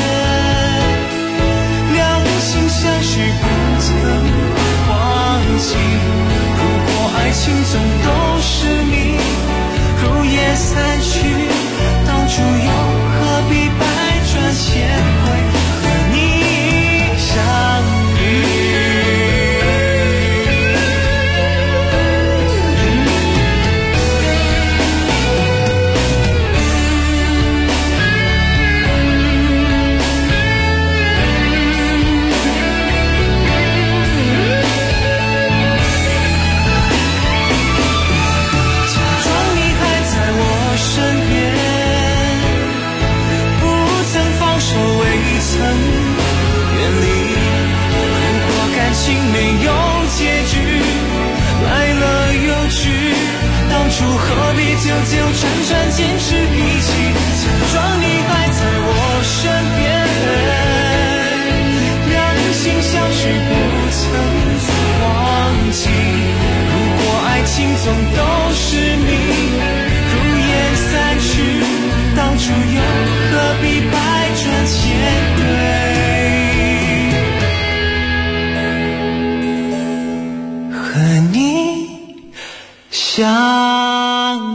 边，相许不曾忘记。如果爱情总都是你，如烟散去，当初又何必百转千回和你相遇。何必纠纠缠缠坚持一起，假装你还在我身边，两心相许不曾忘记。如果爱情总都是你，如烟散去，当初又何必百转千回和你相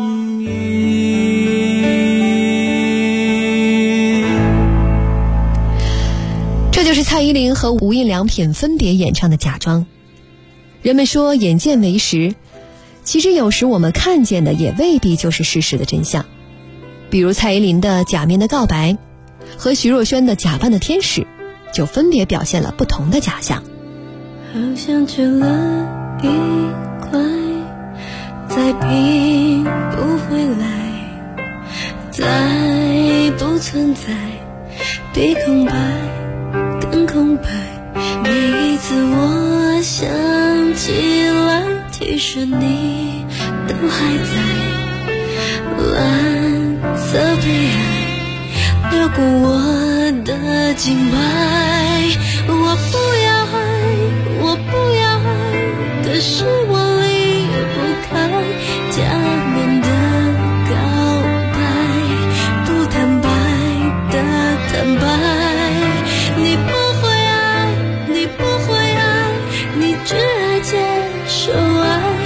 蔡依林和无印良品分别演唱的《假装》。人们说眼见为实，其实有时我们看见的也未必就是事实的真相。比如蔡依林的《假面的告白》和徐若瑄的《假扮的天使》，就分别表现了不同的假象。 好像去了一块，再拼不回来，再不存在，比空白更空白。每一次我想起来，其实你都还在。蓝色悲哀流过我的颈脉，我不要爱，我不要爱，可是我离不开假面的告白，不坦白的坦白。你不会爱，你不会爱，你只爱接受爱。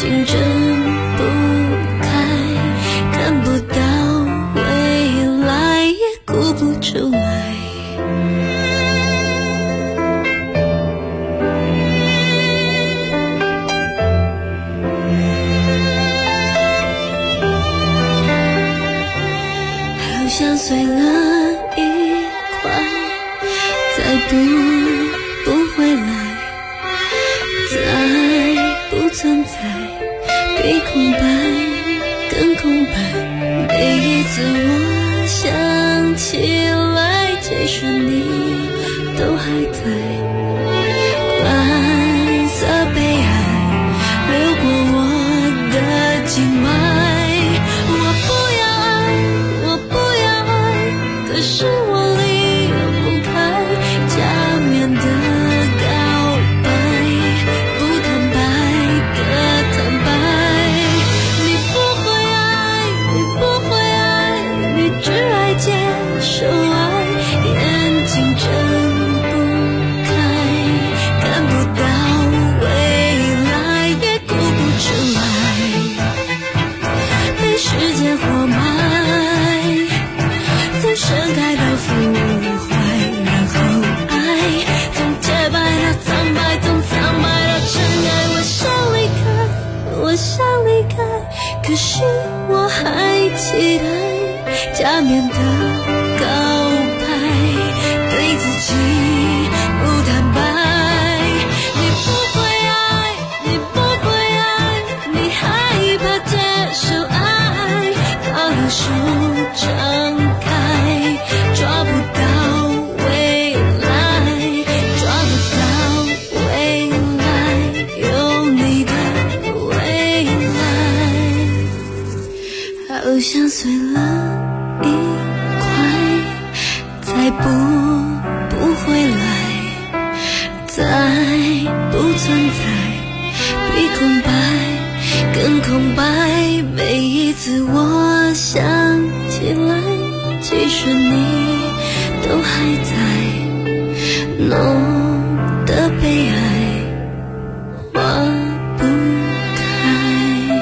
睛睁不开，看不到未来，也哭不出来。好像碎了一块，再不回来，再不存在，比空白更空白。每一次我想起来，其实你都还在。蓝色悲哀流过我的静脉，我不要爱，我不要爱，可是我离不开假面的告白，不坦白的坦白。你不会爱，你不会爱，你只爱接受爱，眼睛睁不开，看不到未来，也哭不出来，被时间活埋，从盛开到腐坏，然后爱，从洁白到苍白，从苍白到尘埃。我想离开，我想离开，可是我还期待假面的告白，对自己不坦白。你不会爱，你不会爱，你害怕接受爱，到了手张开，抓不到未来，抓不到未来，有你的未来，好像碎了一块，再不回来，再不存在，比空白更空白。每一次我想起来，其实你都还在，浓的悲哀化不开。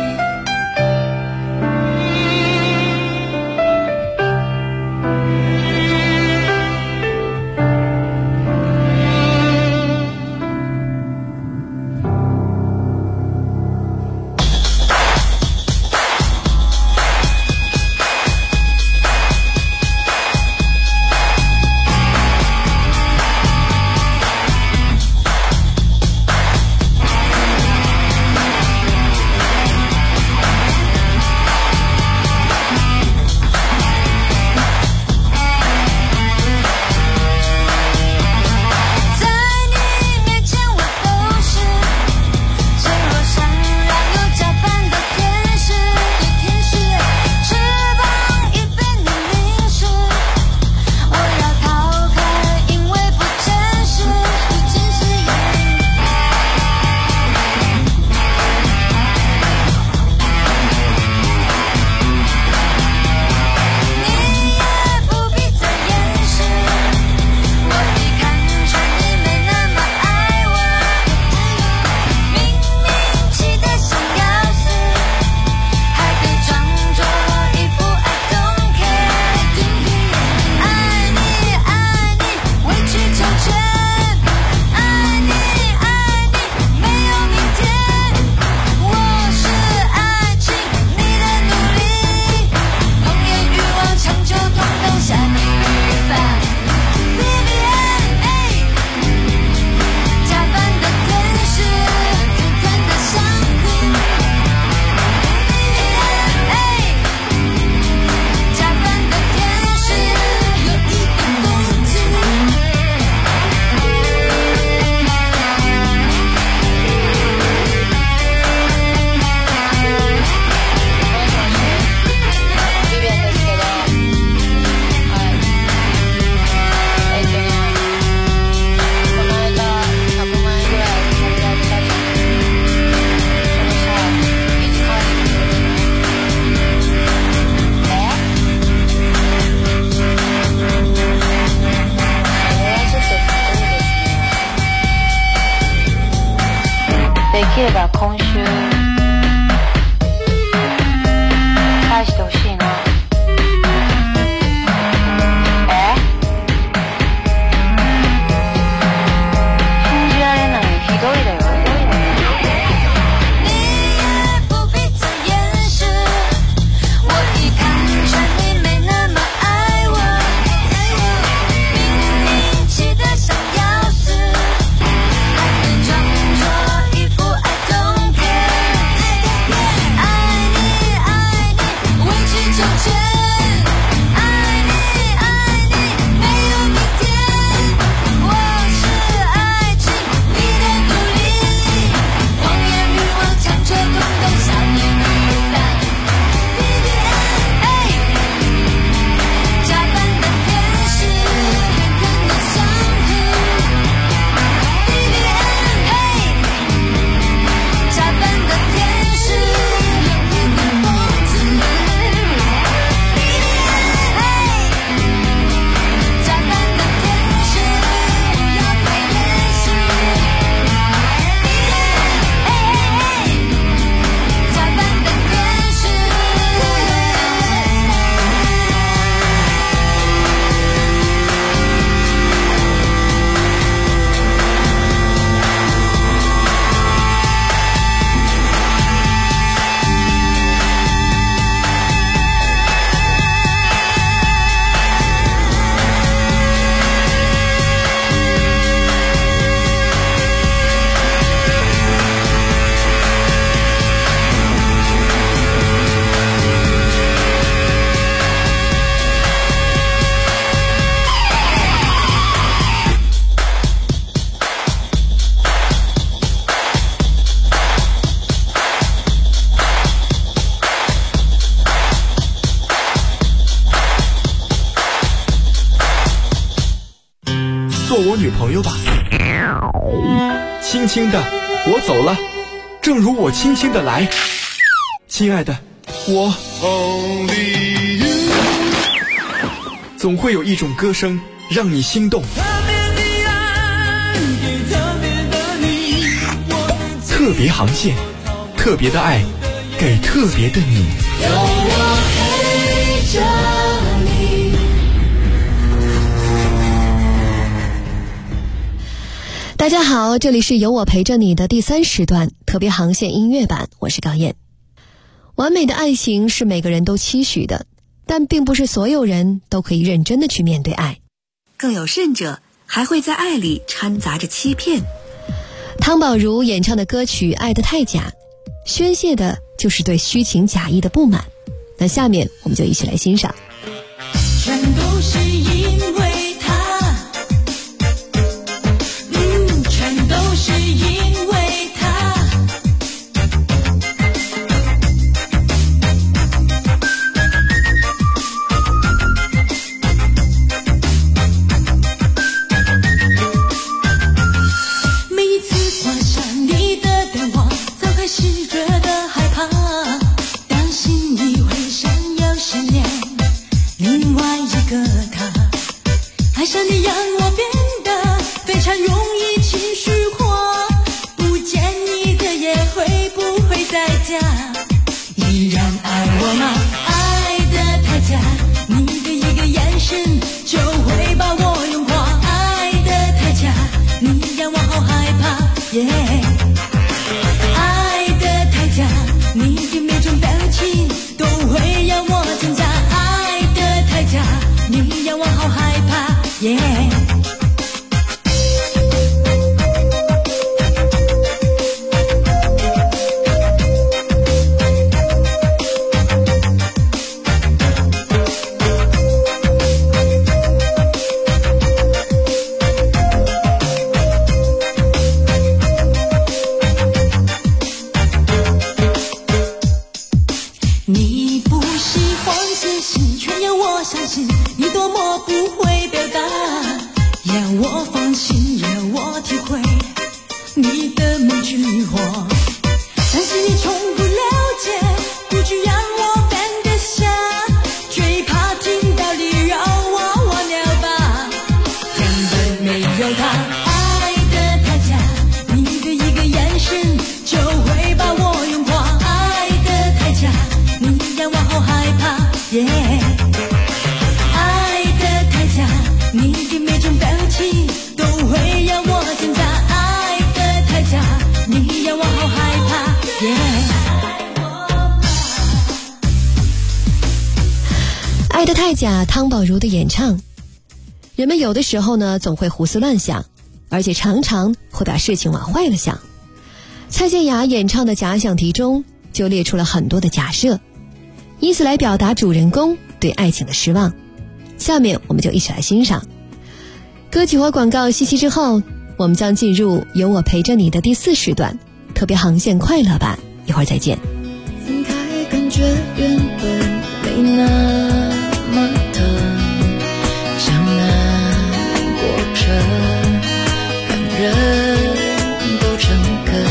できれば今週朋友吧。轻轻的，我走了，正如我轻轻的来。亲爱的，我总会有一种歌声让你心动。特别航线，特别的爱，给特别的你。有我陪着你。 大家好，这里是有我陪着你的第3时段特别航线音乐版，我是高燕。完美的爱情是每个人都期许的，但并不是所有人都可以认真的去面对爱， 更有甚者，还会在爱里掺杂着欺骗。 汤宝如演唱的歌曲《爱得太假》，宣泄的就是对虚情假意的不满。那下面我们就一起来欣赏。 全都是因为他，全都是因为他。每一次挂上你的电话，早开始觉得害怕，担心你会想要失恋另外一个他。爱上你让我变得非常容易情绪化，不见你的夜会不会在家，依然爱我吗？爱得太假，你的一个眼神就会把我融化，爱得太假，你让我好害怕，爱得太假，你的每种表情都会让我挣扎，爱得太假，你让我好害怕，你不喜欢自信，却要我相信你多么不会表达，让我放心，让我体会你的每句话，但是你从不了解，不去让我变得傻，最怕听到你让我忘了吧，根本没有他，爱得太假，你的一个眼神就会把我融化，爱得太假，你让我好害怕，爱得太假，你的每种表情都会让我挣扎，爱得太假，你让我好害怕， 爱得太假，汤宝如的演唱。人们有的时候呢，总会胡思乱想，而且常常会把事情往坏了想。蔡健雅演唱的假想题中就列出了很多的假设，以此来表达主人公对爱情的失望。下面我们就一起来欣赏。歌曲和广告息息之后，我们将进入有我陪着你的第4时段特别航线快乐版，一会儿再见。 分开感觉原本没那么疼，像那过程让人都诚恳，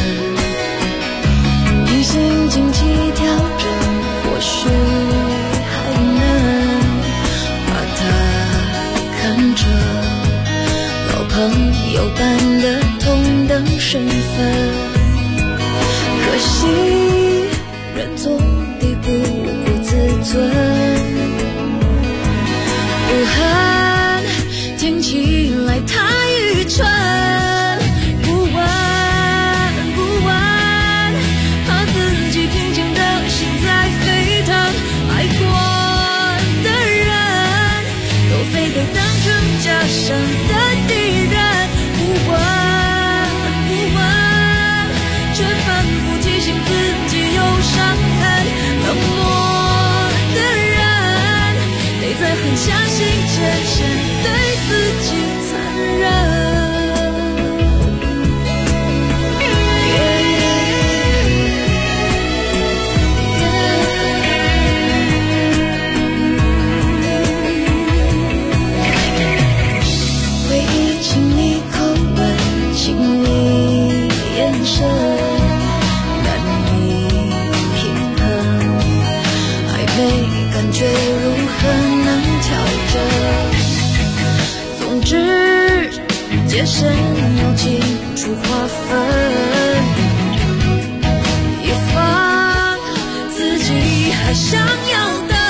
平心静气调整，或许还能把它看成老朋友般的同等身份，可惜人总抵不过自尊，不恨听起来太愚蠢，不问怕自己听见的心在沸腾，爱过的人都非得当成假想的敌人，不问却反复提醒自己有伤痕，冷漠的人得在很相信之前对自己残忍。 眼神，难以平衡，暧昧感觉如何能调整？总之，界限要清楚划分，一方自己还想要的。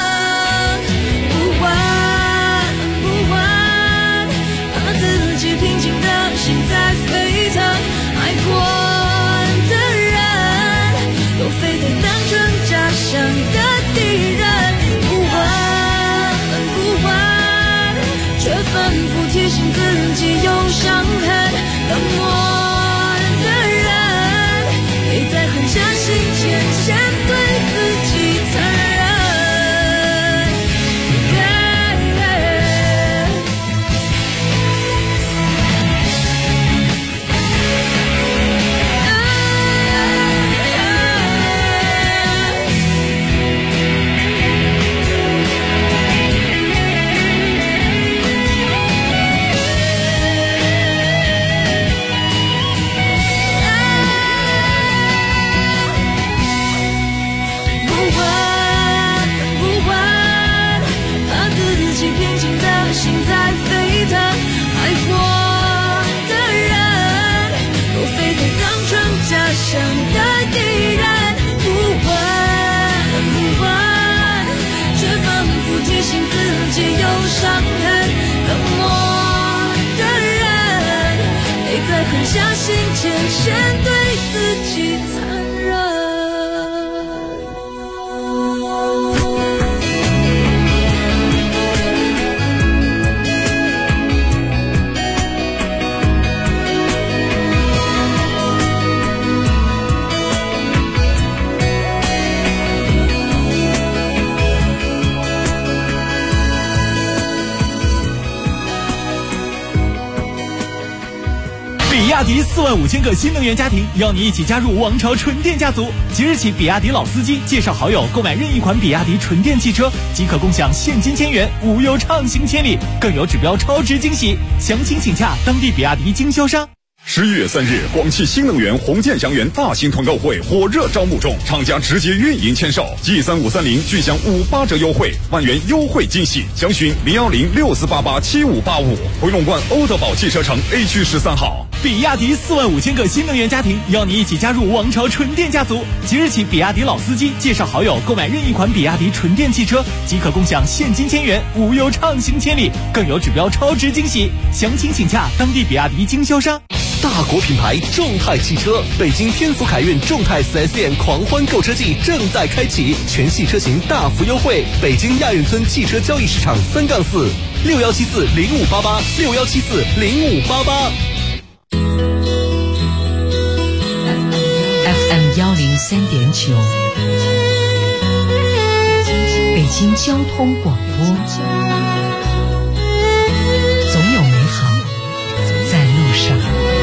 平静的心在沸腾，爱过的人都非得当成假想的敌人，不问，却反复提醒自己有伤痕，冷漠的人也在狠下心前先对自己残忍。想的敌人，不问，却反复提醒自己有伤痕，冷漠的人得在狠下心前先对自己残忍。 比亚迪45000个新能源家庭邀你一起加入王朝纯电家族。即日起，比亚迪老司机介绍好友购买任意款比亚迪纯电汽车，即可共享现金1000元，无忧畅行千里，更有指标超值惊喜。详情请洽当地比亚迪经销商。 11月3日，广汽新能源红箭祥源大型团购会火热招募中，厂家直接运营签售，G3530均享58折优惠，万元优惠惊喜，详询01064887585，回龙观欧德宝汽车城 A 区13号。 比亚迪45000个新能源家庭邀你一起加入王朝纯电家族。即日起，比亚迪老司机介绍好友购买任意款比亚迪纯电汽车，即可共享现金1000元，无忧畅行千里，更有指标超值惊喜。详情请洽当地比亚迪经销商。 大国品牌众泰汽车，北京天府凯运众泰 4S 店狂欢购车季正在开启，全系车型大幅优惠。北京亚运村汽车交易市场3-46174058861740588。 FM 103.9，北京交通广播，总有美好在路上。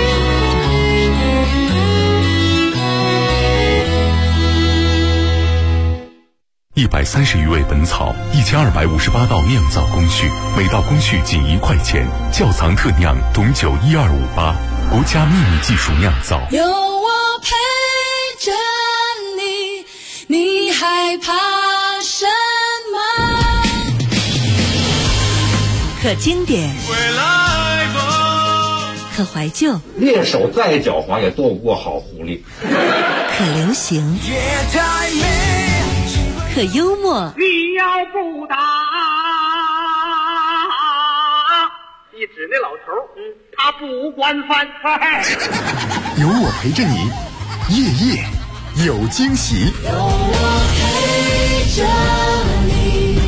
130余味本草，1258道酿造工序，每道工序仅1块钱。窖藏特酿董酒12588，国家秘密技术酿造。 有我陪着你，你害怕什么？ 可经典，可怀旧， 猎手再狡猾也斗不过好狐狸。 可流行，可幽默。 你要不打，一指那老头，他不惯犯。 有我陪着你，夜夜有惊喜。 有我陪着你。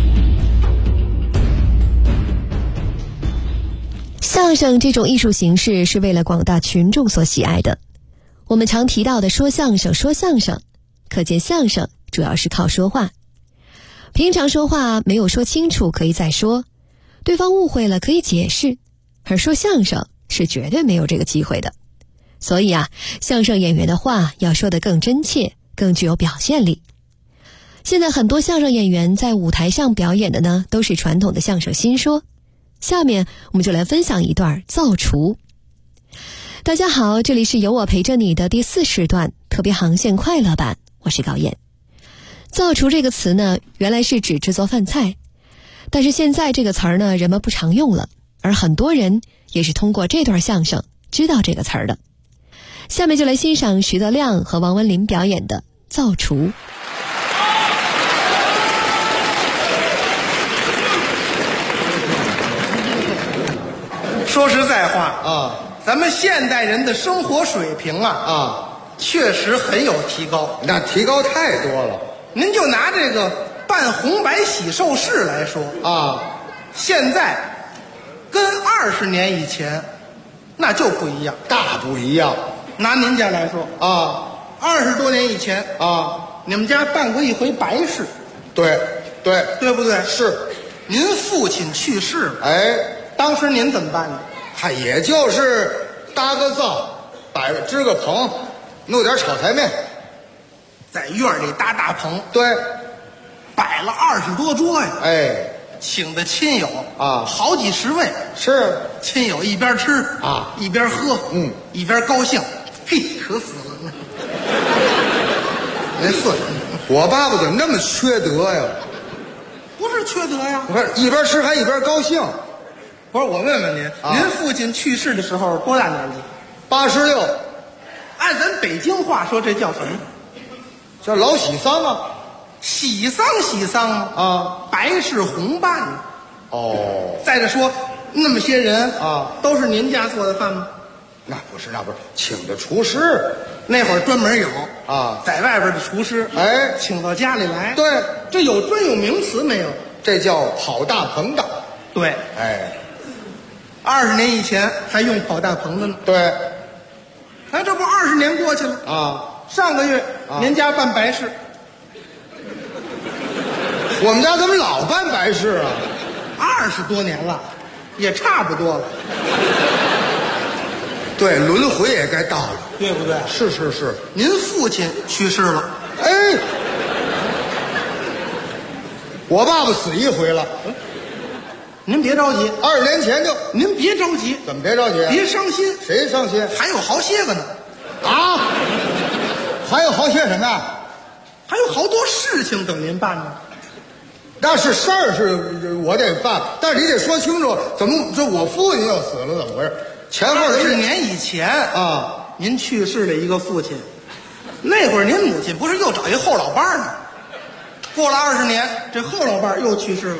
相声这种艺术形式是为了广大群众所喜爱的。我们常提到的说相声，可见相声主要是靠说话。平常说话没有说清楚可以再说，对方误会了可以解释，而说相声是绝对没有这个机会的。所以相声演员的话要说得更真切，更具有表现力。现在很多相声演员在舞台上表演的呢，都是传统的相声新说。下面我们就来分享一段造厨。 大家好，这里是有我陪着你的第4时段特别航线快乐版，我是高燕。造厨这个词呢，原来是指制作饭菜，但是现在这个词儿呢，人们不常用了，而很多人也是通过这段相声知道这个词儿的。下面就来欣赏徐德亮和王文林表演的造厨。 说实在话啊，咱们现代人的生活水平确实很有提高。 那提高太多了。 您就拿这个办红白喜寿事来说啊，现在跟20年以前那就不一样， 大不一样。 拿您家来说啊，20多年以前啊，你们家办过一回白事。 对不对？ 是。 您父亲去世了， 哎， 当时您怎么办呢？ 他也就是搭个灶，支个棚，弄点炒菜面， 在院里搭大棚， 对， 摆了20多桌呀， 哎， 请的亲友啊， 好几十位， 是亲友一边吃啊一边喝，一边高兴，嘿，可死了！ 哎呵，我爸爸怎么那么缺德呀？ 不是缺德呀， 不是一边吃还一边高兴。 不是，我问问您，您父亲去世的时候多大年纪 ？86。 按咱北京话说，这叫什么？ 叫老喜丧啊。 喜丧啊，白事红办呢。 哦。 再者说，那么些人啊，都是您家做的饭吗？ 那不是，请的厨师。 那会儿专门有啊， 在外边的厨师， 哎， 请到家里来。 对， 这有专有名词没有？ 这叫跑大棚的。 对， 哎 ，20年以前还用跑大棚的呢。 对， 哎，这不20年过去了啊？ 上个月您家办白事， 我们家怎么老办白事啊 ？20多年了，也差不多了。 对，轮回也该到了， 对不对？ 是。 您父亲去世了， 哎，我爸爸死一回了。 您别着急 ，20年前就。 您别着急， 怎么别着急？ 别伤心。 谁伤心？ 还有好些个呢。 啊？还有好些什么？ 还有好多事情等您办呢。 那是事儿，是我得办，但是你得说清楚，怎么这我父亲要死了，怎么回事？前后 20年以前啊， 您去世了一个父亲，那会儿您母亲不是又找一后老伴儿呢？过了20年，这后老伴儿又去世了。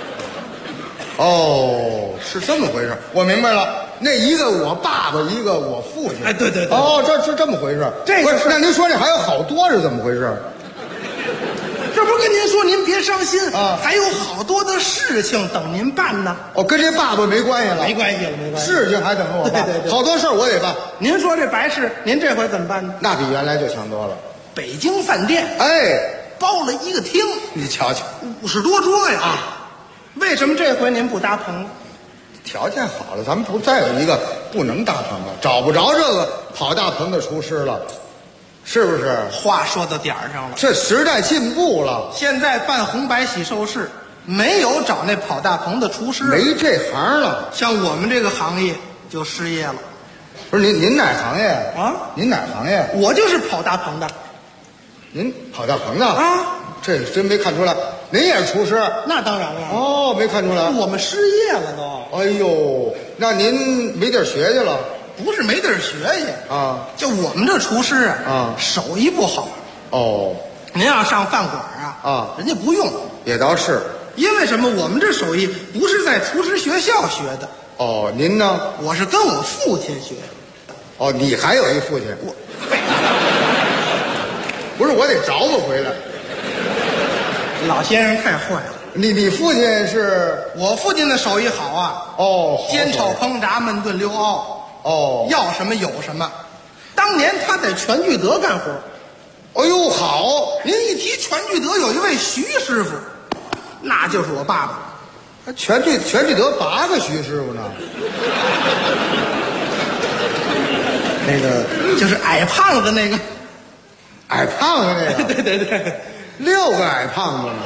哦，是这么回事，我明白了。那一个我爸爸，一个我父亲。 哎，对。 哦，这是这么回事。 这个那您说这还有好多是怎么回事？ 这不是跟您说您别伤心啊， 还有好多的事情等您办呢。 哦，跟这爸爸没关系了。 没关系。 事情还等着我办。 对， 好多事儿我得办。 您说这白事，您这回怎么办呢？ 那比原来就强多了。 北京饭店， 哎， 包了一个厅， 你瞧瞧 ，50多桌呀。啊，为什么这回您不搭棚？ 条件好了，咱们不再有一个不能搭棚了，找不着这个跑大棚的厨师了。是不是？ 话说到点儿上了， 这时代进步了。 现在办红白喜寿事，没有找那跑大棚的厨师， 没这行了。 像我们这个行业就失业了。 不是您哪行业啊？ 您哪行业？ 我就是跑大棚的。 您跑大棚的啊？ 这真没看出来。您也是厨师？ 那当然了。 哦，没看出来。 我们失业了都。 哎呦，那您没地儿学去了？ 不是没地儿学去啊， 就我们这厨师啊， 手艺不好。 哦， 您要上饭馆啊， 人家不用。 也倒是。 因为什么？我们这手艺不是在厨师学校学的。 哦，您呢？ 我是跟我父亲学的。 哦，你还有一父亲？不是，我得找我回来。 老先生太坏了。 你父亲是？ 我父亲的手艺好啊。 哦， 煎炒烹炸焖炖溜熬。 哦， 要什么有什么。当年他在全聚德干活。 哎呦，好！ 您一提全聚德，有一位徐师傅，那就是我爸爸。 全聚德8个徐师傅呢。 那个就是矮胖子那个。 矮胖子那个。 对。 6个矮胖子呢。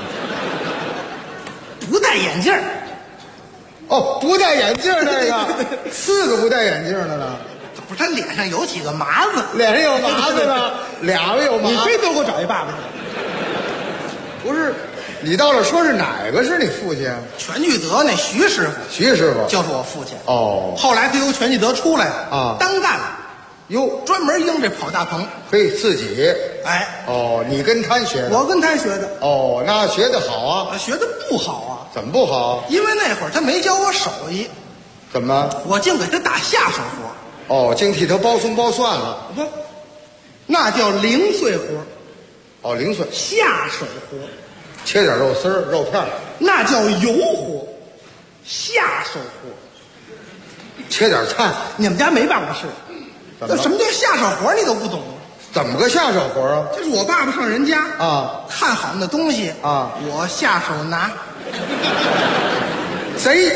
不戴眼镜。 哦，不戴眼镜那个，4个不戴眼镜的呢。 不是他脸上有几个麻子， 脸上有麻子呢，俩有麻子。 你非得给我找一爸爸去？ 不是，你到了说是哪个是你父亲？ 全聚德那徐师傅， 徐师傅就是我父亲。 哦， 后来他由全聚德出来啊， 单干了， 哟， 专门应这跑大棚。 嘿，自己哎， 哦，你跟他学的？ 我跟他学的。 哦，那学的好啊？ 学的不好啊？ 怎么不好？ 因为那会儿他没教我手艺。 怎么？ 我净给他打下手活。 哦，净替他包葱包蒜了。 不，那叫零碎活。 哦，零碎下手活。 切点肉丝儿、肉片儿， 那叫油活，下手活。 切点菜， 你们家没办过事。那什么叫下手活？你都不懂？ 怎么个下手活啊？ 就是我爸爸上人家啊， 看好那东西啊， 我下手拿。 谁？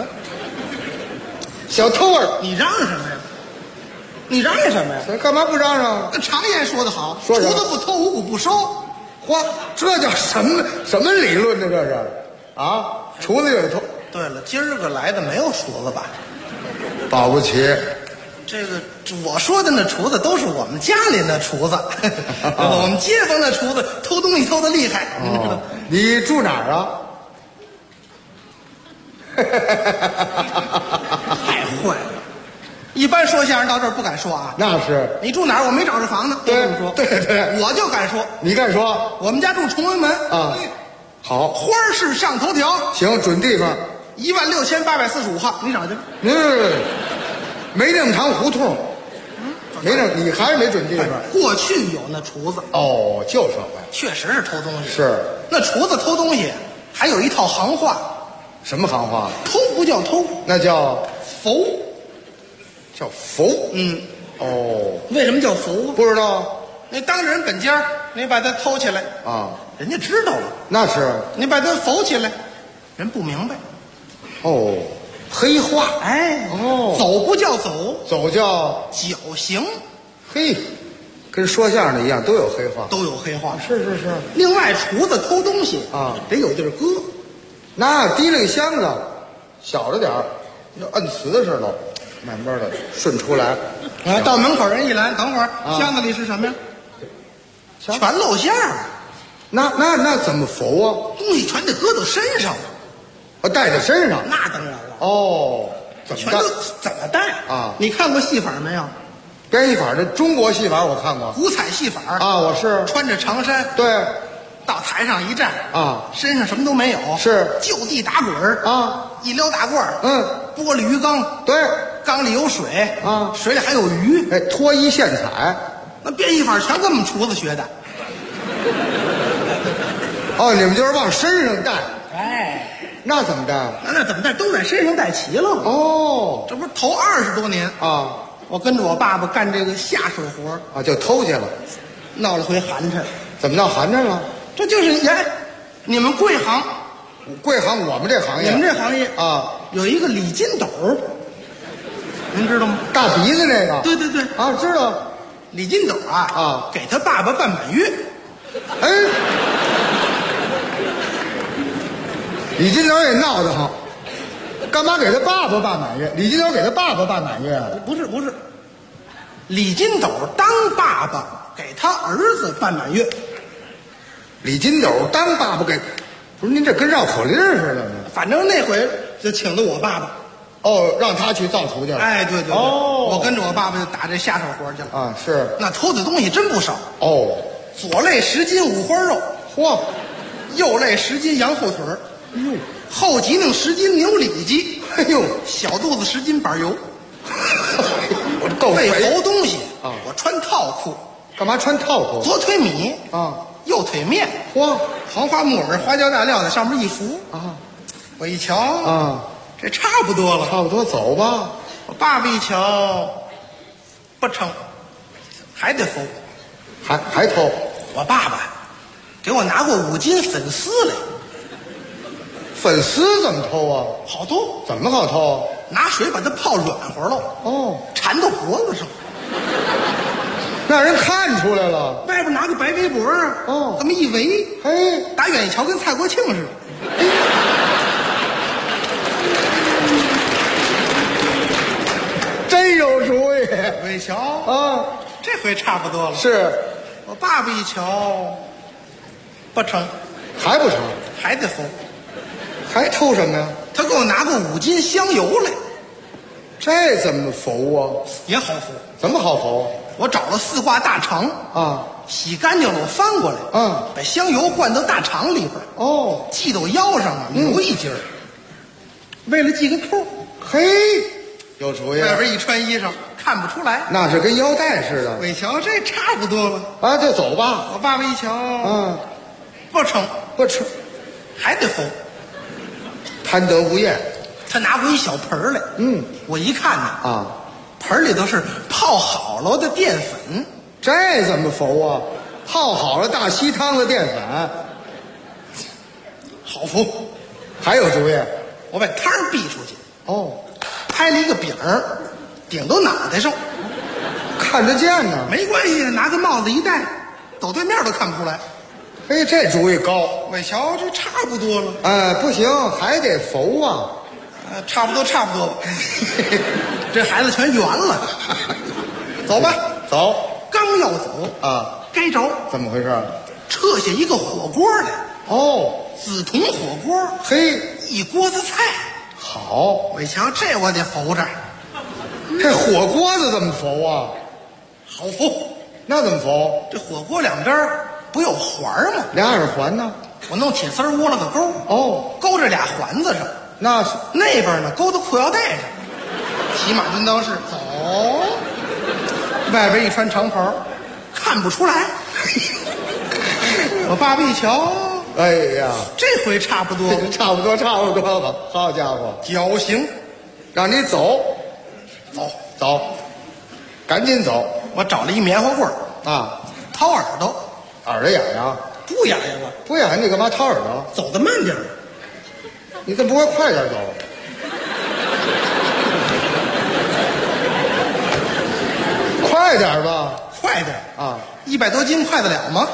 小偷儿！ 你嚷嚷什么呀？你嚷嚷什么呀？ 干嘛不嚷嚷？ 常言说得好， 说厨子不偷，五谷不收。 嚯，这叫什么理论呢？这是啊，厨子也偷。 对了，今儿个来的没有厨子吧？ 保不齐。 这个我说的那厨子都是我们家里那厨子，我们街坊那厨子偷东西偷的厉害。 哦，你住哪儿啊？ 太坏了！一般说相声到这儿不敢说啊。 那是。 你住哪儿？我没找着房呢。 对， 这么说。 对， 我就敢说。 你敢说？ 我们家住崇文门啊。好， 花市上头条。 行，准地方。 16845号，你找去。 没那么长胡同。没那，你还是没准地方。 过去有那厨子。 哦，旧社会。 确实是偷东西。 是。 那厨子偷东西，还有一套行话。 什么行话？ 偷不叫偷， 那叫佛。 叫佛。哦， 为什么叫佛？ 不知道。 那当着人本家，你把它偷起来啊， 人家知道了。 那是。 你把它佛起来，人不明白。 哦，黑话。 哎， 哦， 走不叫走， 走叫绞刑。 嘿，跟说相声的一样，都有黑话。 都有黑话。 是。 另外，厨子偷东西啊， 得有地儿搁。 那提了个箱子，小着点儿，要摁瓷似的，慢慢的顺出来。 啊，到门口人一拦，等会儿，箱子里是什么呀？全露馅儿。 那怎么浮啊？ 东西全得搁到身上。 带在身上。 那当然了。 哦，怎么带啊？ 你看过戏法没有？ 编戏法这中国戏法我看过， 古彩戏法啊，我是穿着长衫。 对。 到台上一站啊， 身上什么都没有， 是就地打滚啊， 一撩大褂玻璃鱼缸， 对， 缸里有水啊， 水里还有鱼， 哎，脱衣献彩， 那变戏法全跟我们厨子学的。 哦，你们就是往身上带， 哎， 那怎么带？ 那怎么带？都在身上带齐了。 哦， 这不是头20多年啊， 我跟着我爸爸干这个下手活啊，就偷去了， 闹了回寒碜。 怎么闹寒碜了？ 这就是你们贵行， 我们这行业， 你们这行业啊， 有一个李金斗，您知道吗？ 大鼻子那个， 对啊，知道。 李金斗啊，给他爸爸办满月。 哎，李金斗也闹得慌，干嘛给他爸爸办满月？李金斗给他爸爸办满月？ 不是，李金斗当爸爸给他儿子办满月。 李金斗当爸爸给，不是您这跟绕口令似的呢。 反正那回就请的我爸爸， 哦，让他去造厨去了。 哎，对， 哦， 我跟着我爸爸就打这下手活去了。 啊，是。 那偷的东西真不少。 哦， 左肋10斤五花肉， 嚯， 右肋10斤羊后腿儿，后脊梁10斤牛里脊， 哎呦， 小肚子10斤板油。 我够为肥熬东西啊， 我穿套裤。 干嘛穿套裤？ 左腿米啊， 右腿面， 嚯， 黄花木耳、花椒大料在上面一浮啊。 我一瞧啊， 这差不多了， 差不多走吧。 我爸爸一瞧，不成，还得浮， 还偷。 我爸爸给我拿过5斤粉丝来。 粉丝怎么偷啊？ 好偷。 怎么好偷？ 拿水把它泡软和了。 哦， 缠到脖子上。 让人看出来了。 外边拿个白围脖啊， 哦， 这么一围， 嘿， 打远一瞧跟蔡国庆似的。 真有主意。 伟乔啊， 这回差不多了。 是我爸爸一瞧，不成， 还不成， 还得缝。 还偷什么呀？ 他给我拿过5斤香油来， 这怎么浮啊？ 也好浮。 怎么好浮？ 我找了4挂大肠啊， 洗干净了，我翻过来，把香油灌到大肠里边，系到腰上啊，留一截儿，为了系个扣。 嘿，有主意。 外边一穿衣裳看不出来， 那是跟腰带似的。 伟乔，这差不多了啊，就走吧。 我爸爸一瞧，不成， 不成， 还得缝。 贪得无厌。 他拿过一小盆儿来，我一看呢，盆里头是泡好了的淀粉。 这怎么浮啊？泡好了大稀汤的淀粉， 好浮。 还有主意？ 我把汤儿逼出去，拍了一个饼儿，顶到脑袋上， 看得见呢。 没关系，拿个帽子一戴，走对面都看不出来。 嘿，这主意高。 伟乔，这差不多了。 不行，还得浮啊。 差不多吧。这孩子全圆了。走吧， 走。 刚要走啊，该着。 怎么回事？ 撤下一个火锅来。紫铜火锅。 嘿， 一锅子菜。 好。 伟强，这我得浮着。 这火锅子怎么浮啊？ 好浮。 那怎么浮？ 这火锅两边不有环吗？ 俩耳环呢？ 我弄铁丝窝了个钩。勾着俩环子上。 那是那边呢，勾到裤腰带上，骑马蹲裆式走。外边一穿长袍，看不出来。我爸爸一瞧， 哎呀， 这回差不多， 差不多吧。好家伙， 绞刑， 让你走，赶紧走。 我找了一棉花棍啊， 掏耳朵， 耳朵痒痒， 不痒痒啊？ 不痒，你干嘛掏耳朵？ 走得慢点。 你怎么不会快点走？快点吧， 快点啊 ！100多斤快得了吗？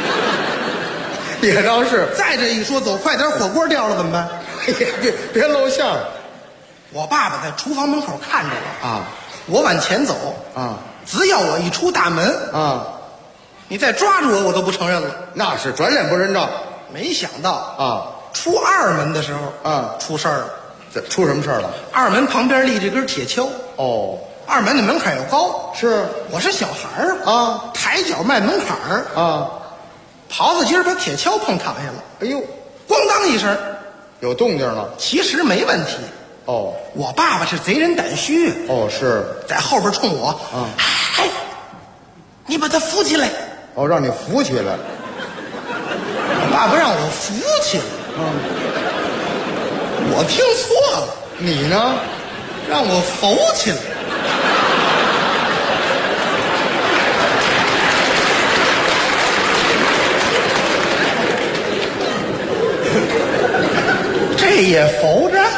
也倒是。 再这一说，走快点，火锅掉了怎么办？ 别露馅儿。 我爸爸在厨房门口看着了啊， 我往前走啊， 只要我一出大门啊， 你再抓住我都不承认了。 那是转脸不认账。 没想到啊。 出二门的时候出事儿了。 出什么事儿了？ 二门旁边立着根铁锹。二门的门槛又高。 是， 我是小孩儿啊， 抬脚迈门槛儿啊， 袍子筋把铁锹碰躺下了。 哎呦， 咣当一声， 有动静了。 其实没问题。我爸爸是贼人胆虚。 是在后边冲我你把他扶起来。 让你扶起来。 我爸爸让我扶起来。我听错了。 你呢？ 让我浮起来。这也浮着？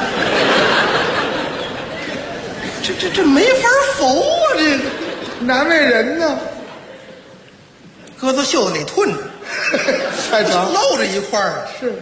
这没法浮啊！这个难为人呢。 搁到袖子里吞着。 太长， 露着一块儿。 是，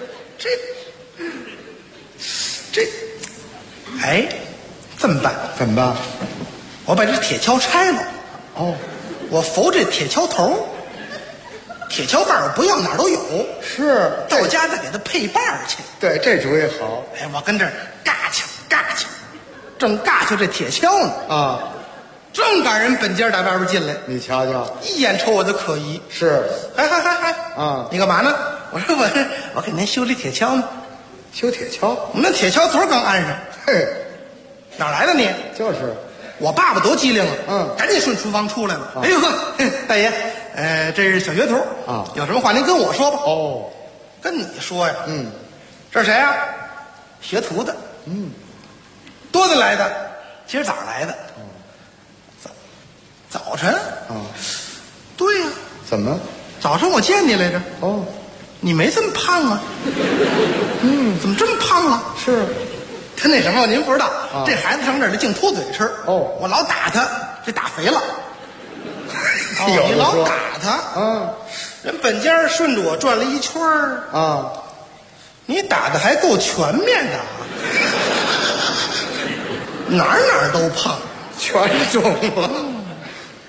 这么办？ 怎么办？ 我把这铁锹拆了。我扶这铁锹头，铁锹把我不要，哪儿都有。 是， 到家再给它配把去。 对，这主意好。 我跟这儿嘎敲，正嘎敲这铁锹呢。 啊， 正赶人本家打外边进来。 你瞧瞧， 一眼瞅我就可疑。 是， 嗨啊！ 你干嘛呢？我说我给您修这铁锹呢。 修铁锹？ 我们那铁锹昨儿刚安上。 嘿， 哪来的你？ 就是。 我爸爸多机灵啊！赶紧顺厨房出来了。哎呦呵，大爷，这是小学徒啊，有什么话您跟我说吧。跟你说呀。这是谁呀？学徒的。多大来的？今儿早上来的。早晨。对呀。 怎么？ 早上我见你来着。你没这么胖啊。怎么这么胖了？ 是。 他那什么，您不知道，这孩子上这儿净吐嘴吃。我老打他，这打肥了。你老打他，人本家顺着我转了一圈儿。你打的还够全面的。哪儿都胖， 全中了。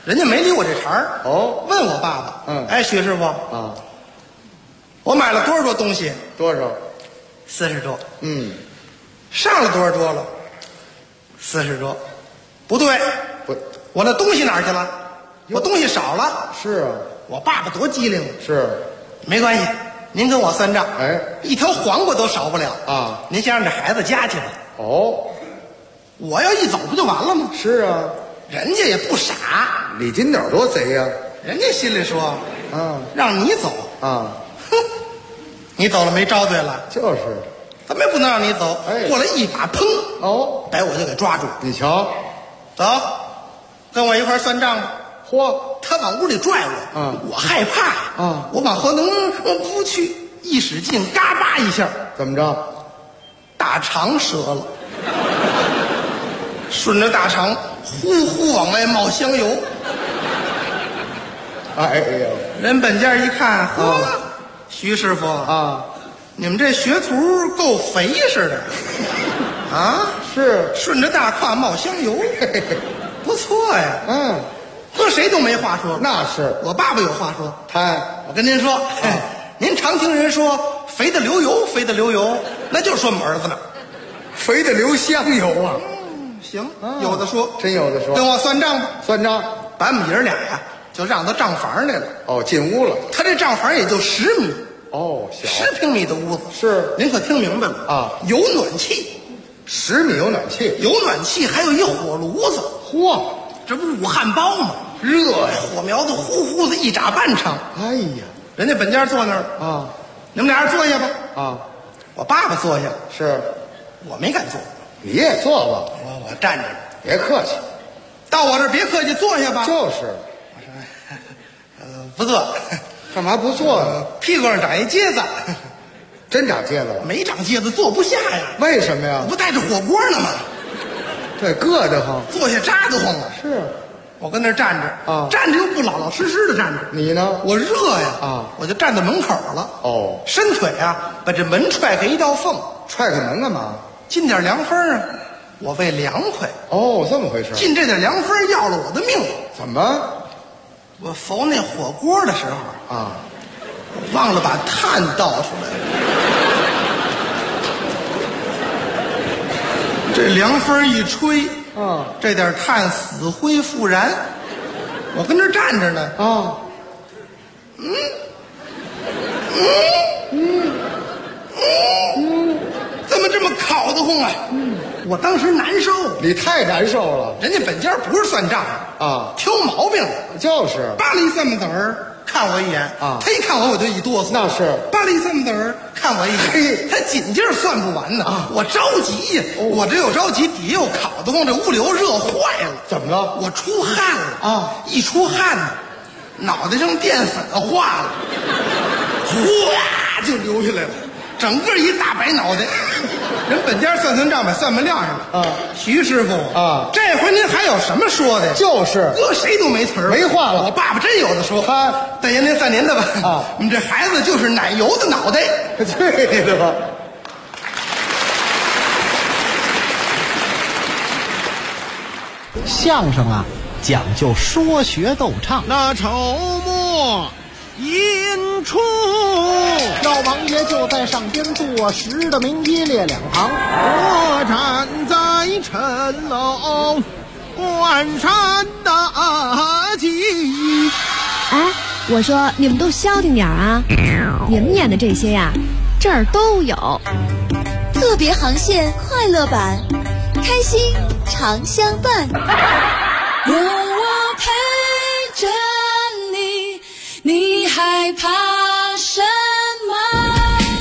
人家没理我这茬儿。 哦， 问我爸爸，哎，徐师傅啊， 我买了多少桌东西？ 多少 ？40桌。 上了多少桌了？40桌。不对，我那东西哪儿去了？我东西少了。 是啊， 我爸爸多机灵。 是， 没关系，您跟我算账。 哎， 一条黄瓜都少不了啊！ 您先让这孩子家去吧。 哦， 我要一走不就完了吗？ 是啊， 人家也不傻。 李金斗多贼呀！ 人家心里说，让你走啊， 哼，你走了没招对了。 就是， 怎么也不能让你走。 哎， 过来一把，砰！ 哦， 把我就给抓住。 你瞧， 走，跟我一块算账吧。 嚯！ 他往屋里拽我，我害怕啊， 我往后能不去，一使劲，嘎巴一下， 怎么着？ 大肠折了，顺着大肠呼呼往外冒香油。 哎呀， 人本家一看，呵，徐师傅啊， 你们这学徒够肥似的啊！ 是， 顺着大胯冒香油，不错呀。搁谁都没话说。 那是我爸爸有话说。 我跟您说，您常听人说肥的流油，肥的流油，那就是说我们儿子呢， 肥的流香油啊。 行，有的说， 真有的说。 跟我算账吧。 算账， 把我们爷儿俩呀，就让到账房来了。 哦，进屋了。 他这账房也就10米。 哦，小 10平米的屋子。 是， 您可听明白了啊？ 有暖气 ，10米有暖气， 有暖气，还有一火炉子。 嚯！ 这不武汉包吗？ 热呀， 火苗子呼呼的一炸半场。 哎呀， 人家本家坐那儿啊， 你们俩人坐下吧。 啊， 我爸爸坐下， 是我没敢坐。 你也坐吧， 我站着， 别客气。 到我这儿别客气，坐下吧。 就是， 我说，不坐， 干嘛不坐呢？ 屁股上长一疖子。 真长疖子了？ 没长疖子，坐不下呀。 为什么呀？ 不带着火锅呢吗？ 对，硌得慌， 坐下扎得慌啊。 是， 我跟那儿站着啊， 站着又不老老实实的站着。 你呢？ 我热呀啊， 我就站在门口了。 哦， 伸腿啊，把这门踹开一道缝。 踹开门干嘛？ 进点凉风啊，我为凉快。 哦，这么回事。 进这点凉风要了我的命。 怎么？ 我缝那火锅的时候啊， 我忘了把炭倒出来了。这凉风一吹，这点炭死灰复燃。我跟这站着呢，怎么这么烤得慌啊？我当时难受， 你太难受了。 人家本家不是算账啊， 挑毛病， 就是扒了一蒜子儿看我一眼啊， 他一看我就一哆嗦。 那是扒了一蒜子儿看我一眼，他紧劲儿算不完呢啊！我着急呀，我这又着急，底下又烤得慌，这屋里又热坏了。 怎么了？ 我出汗了啊！ 一出汗呢，脑袋上淀粉化了，哗就流下来了，整个一大白脑袋。人本家算账把算盘撂下了啊！徐师傅啊，这回您还有什么说的？ 就是搁谁都没词儿， 没话了。 我爸爸真有的说，大爷您算您的吧啊！你们这孩子就是奶油的脑袋， 对的吧？ 相声啊，讲究说学逗唱。 那筹末引出， 老王爷就在上边坐实的名一列两旁， 我站在城楼关山大吉。 哎，我说你们都消停点啊！你们演的这些呀，这儿都有。 特别航线快乐版，开心常相伴。 有我陪着你，你害怕什么？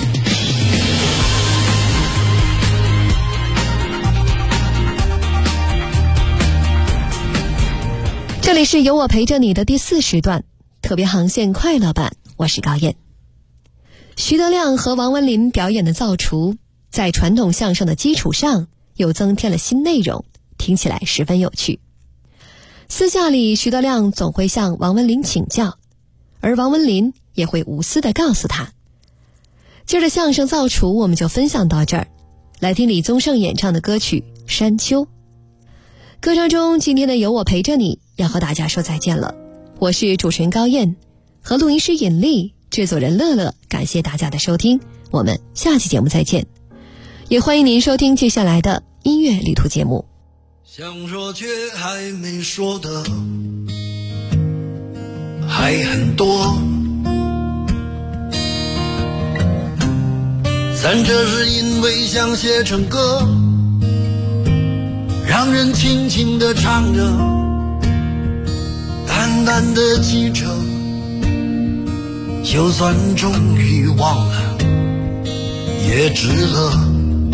这里是有我陪着你的第4时段，特别航线快乐版，我是高燕。徐德亮和王文林表演的造厨，在传统相声的基础上又增添了新内容，听起来十分有趣。私下里，徐德亮总会向王文林请教，而王文林也会无私地告诉他。今儿的相声造厨我们就分享到这儿，来听李宗盛演唱的歌曲《山丘》。歌声中，今天的有我陪着你要和大家说再见了。我是主持人高燕，和录音师尹丽，制作人乐乐，感谢大家的收听，我们下期节目再见。也欢迎您收听接下来的音乐旅途节目。 想说却还没说的还很多，但这是因为想写成歌，让人轻轻地唱着，淡淡地记着，就算终于忘了也值了。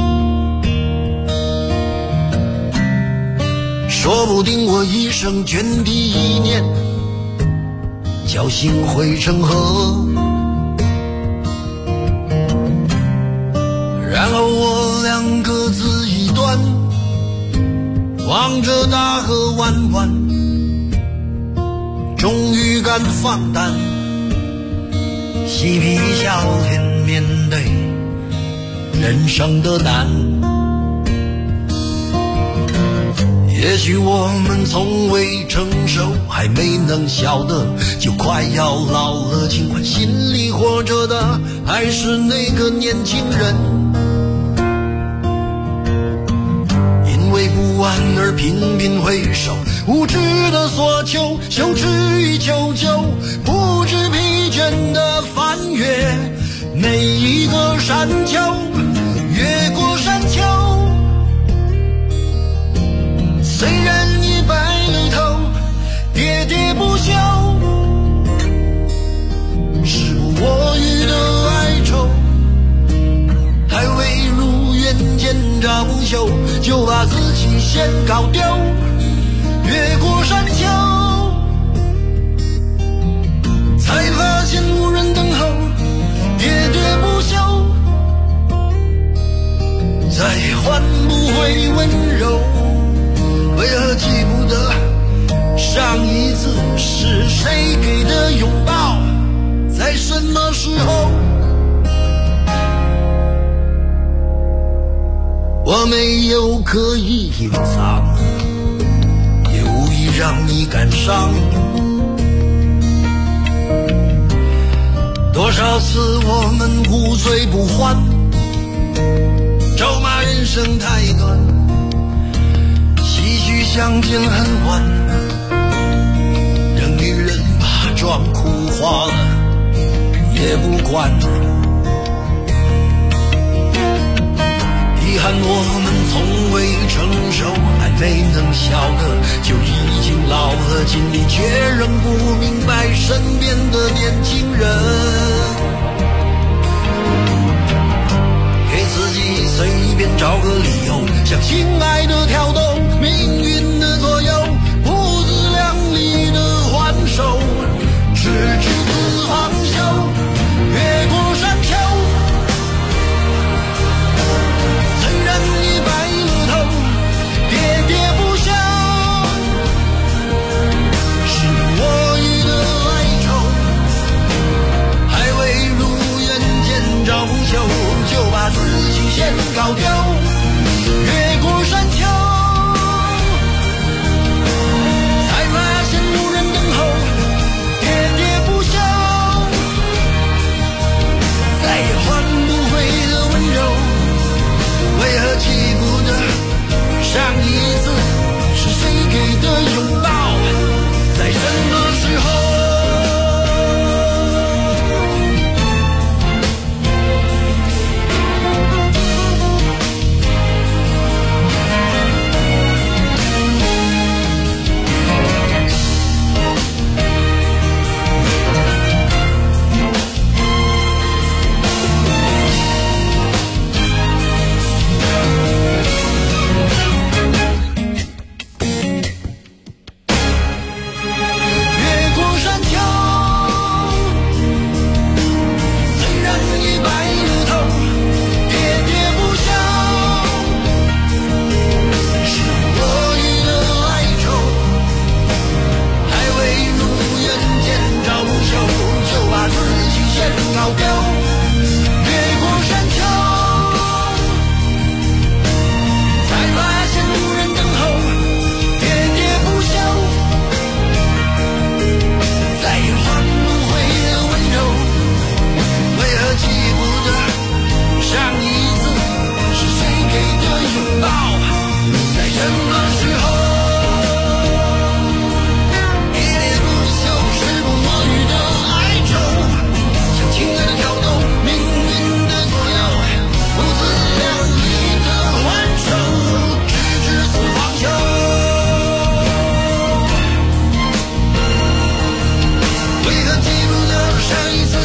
说不定我一生涓滴一念，侥幸汇成河，然后我俩各自一端，望着大河弯弯，终于敢放胆嬉皮笑脸面对人生的难。也许我们从未成熟，还没能晓得就快要老了，尽管心里活着的还是那个年轻人，因为不安而频频回首，无知的索求，羞耻与求救，不知疲倦的翻越每一个山丘，越过山丘，虽然已白了头，喋喋不休，时不我予的哀愁，还未如愿见着不朽，就把自己先搞丢，越过山丘，才发现无人等候，喋喋不休，再换不回温柔，为何记不得上一次是谁给的拥抱，在什么时候？我没有刻意隐藏，也无意让你感伤。多少次我们无醉不欢，咒骂人生太短，唏嘘相见恨晚，让女人把妆哭花了也不管。遗憾我们从未成熟，还没能晓得就已经老了，尽力却仍不明白身边的年轻人，给自己随便找个理由，向心爱的挑逗，命运的左右，不自量力的还手，直至死方休，越过山丘，虽然已白了头，喋喋不休，是我予的哀愁，还未如愿见着不朽，就把自己先搞丢，越过山丘， 可记不得上一次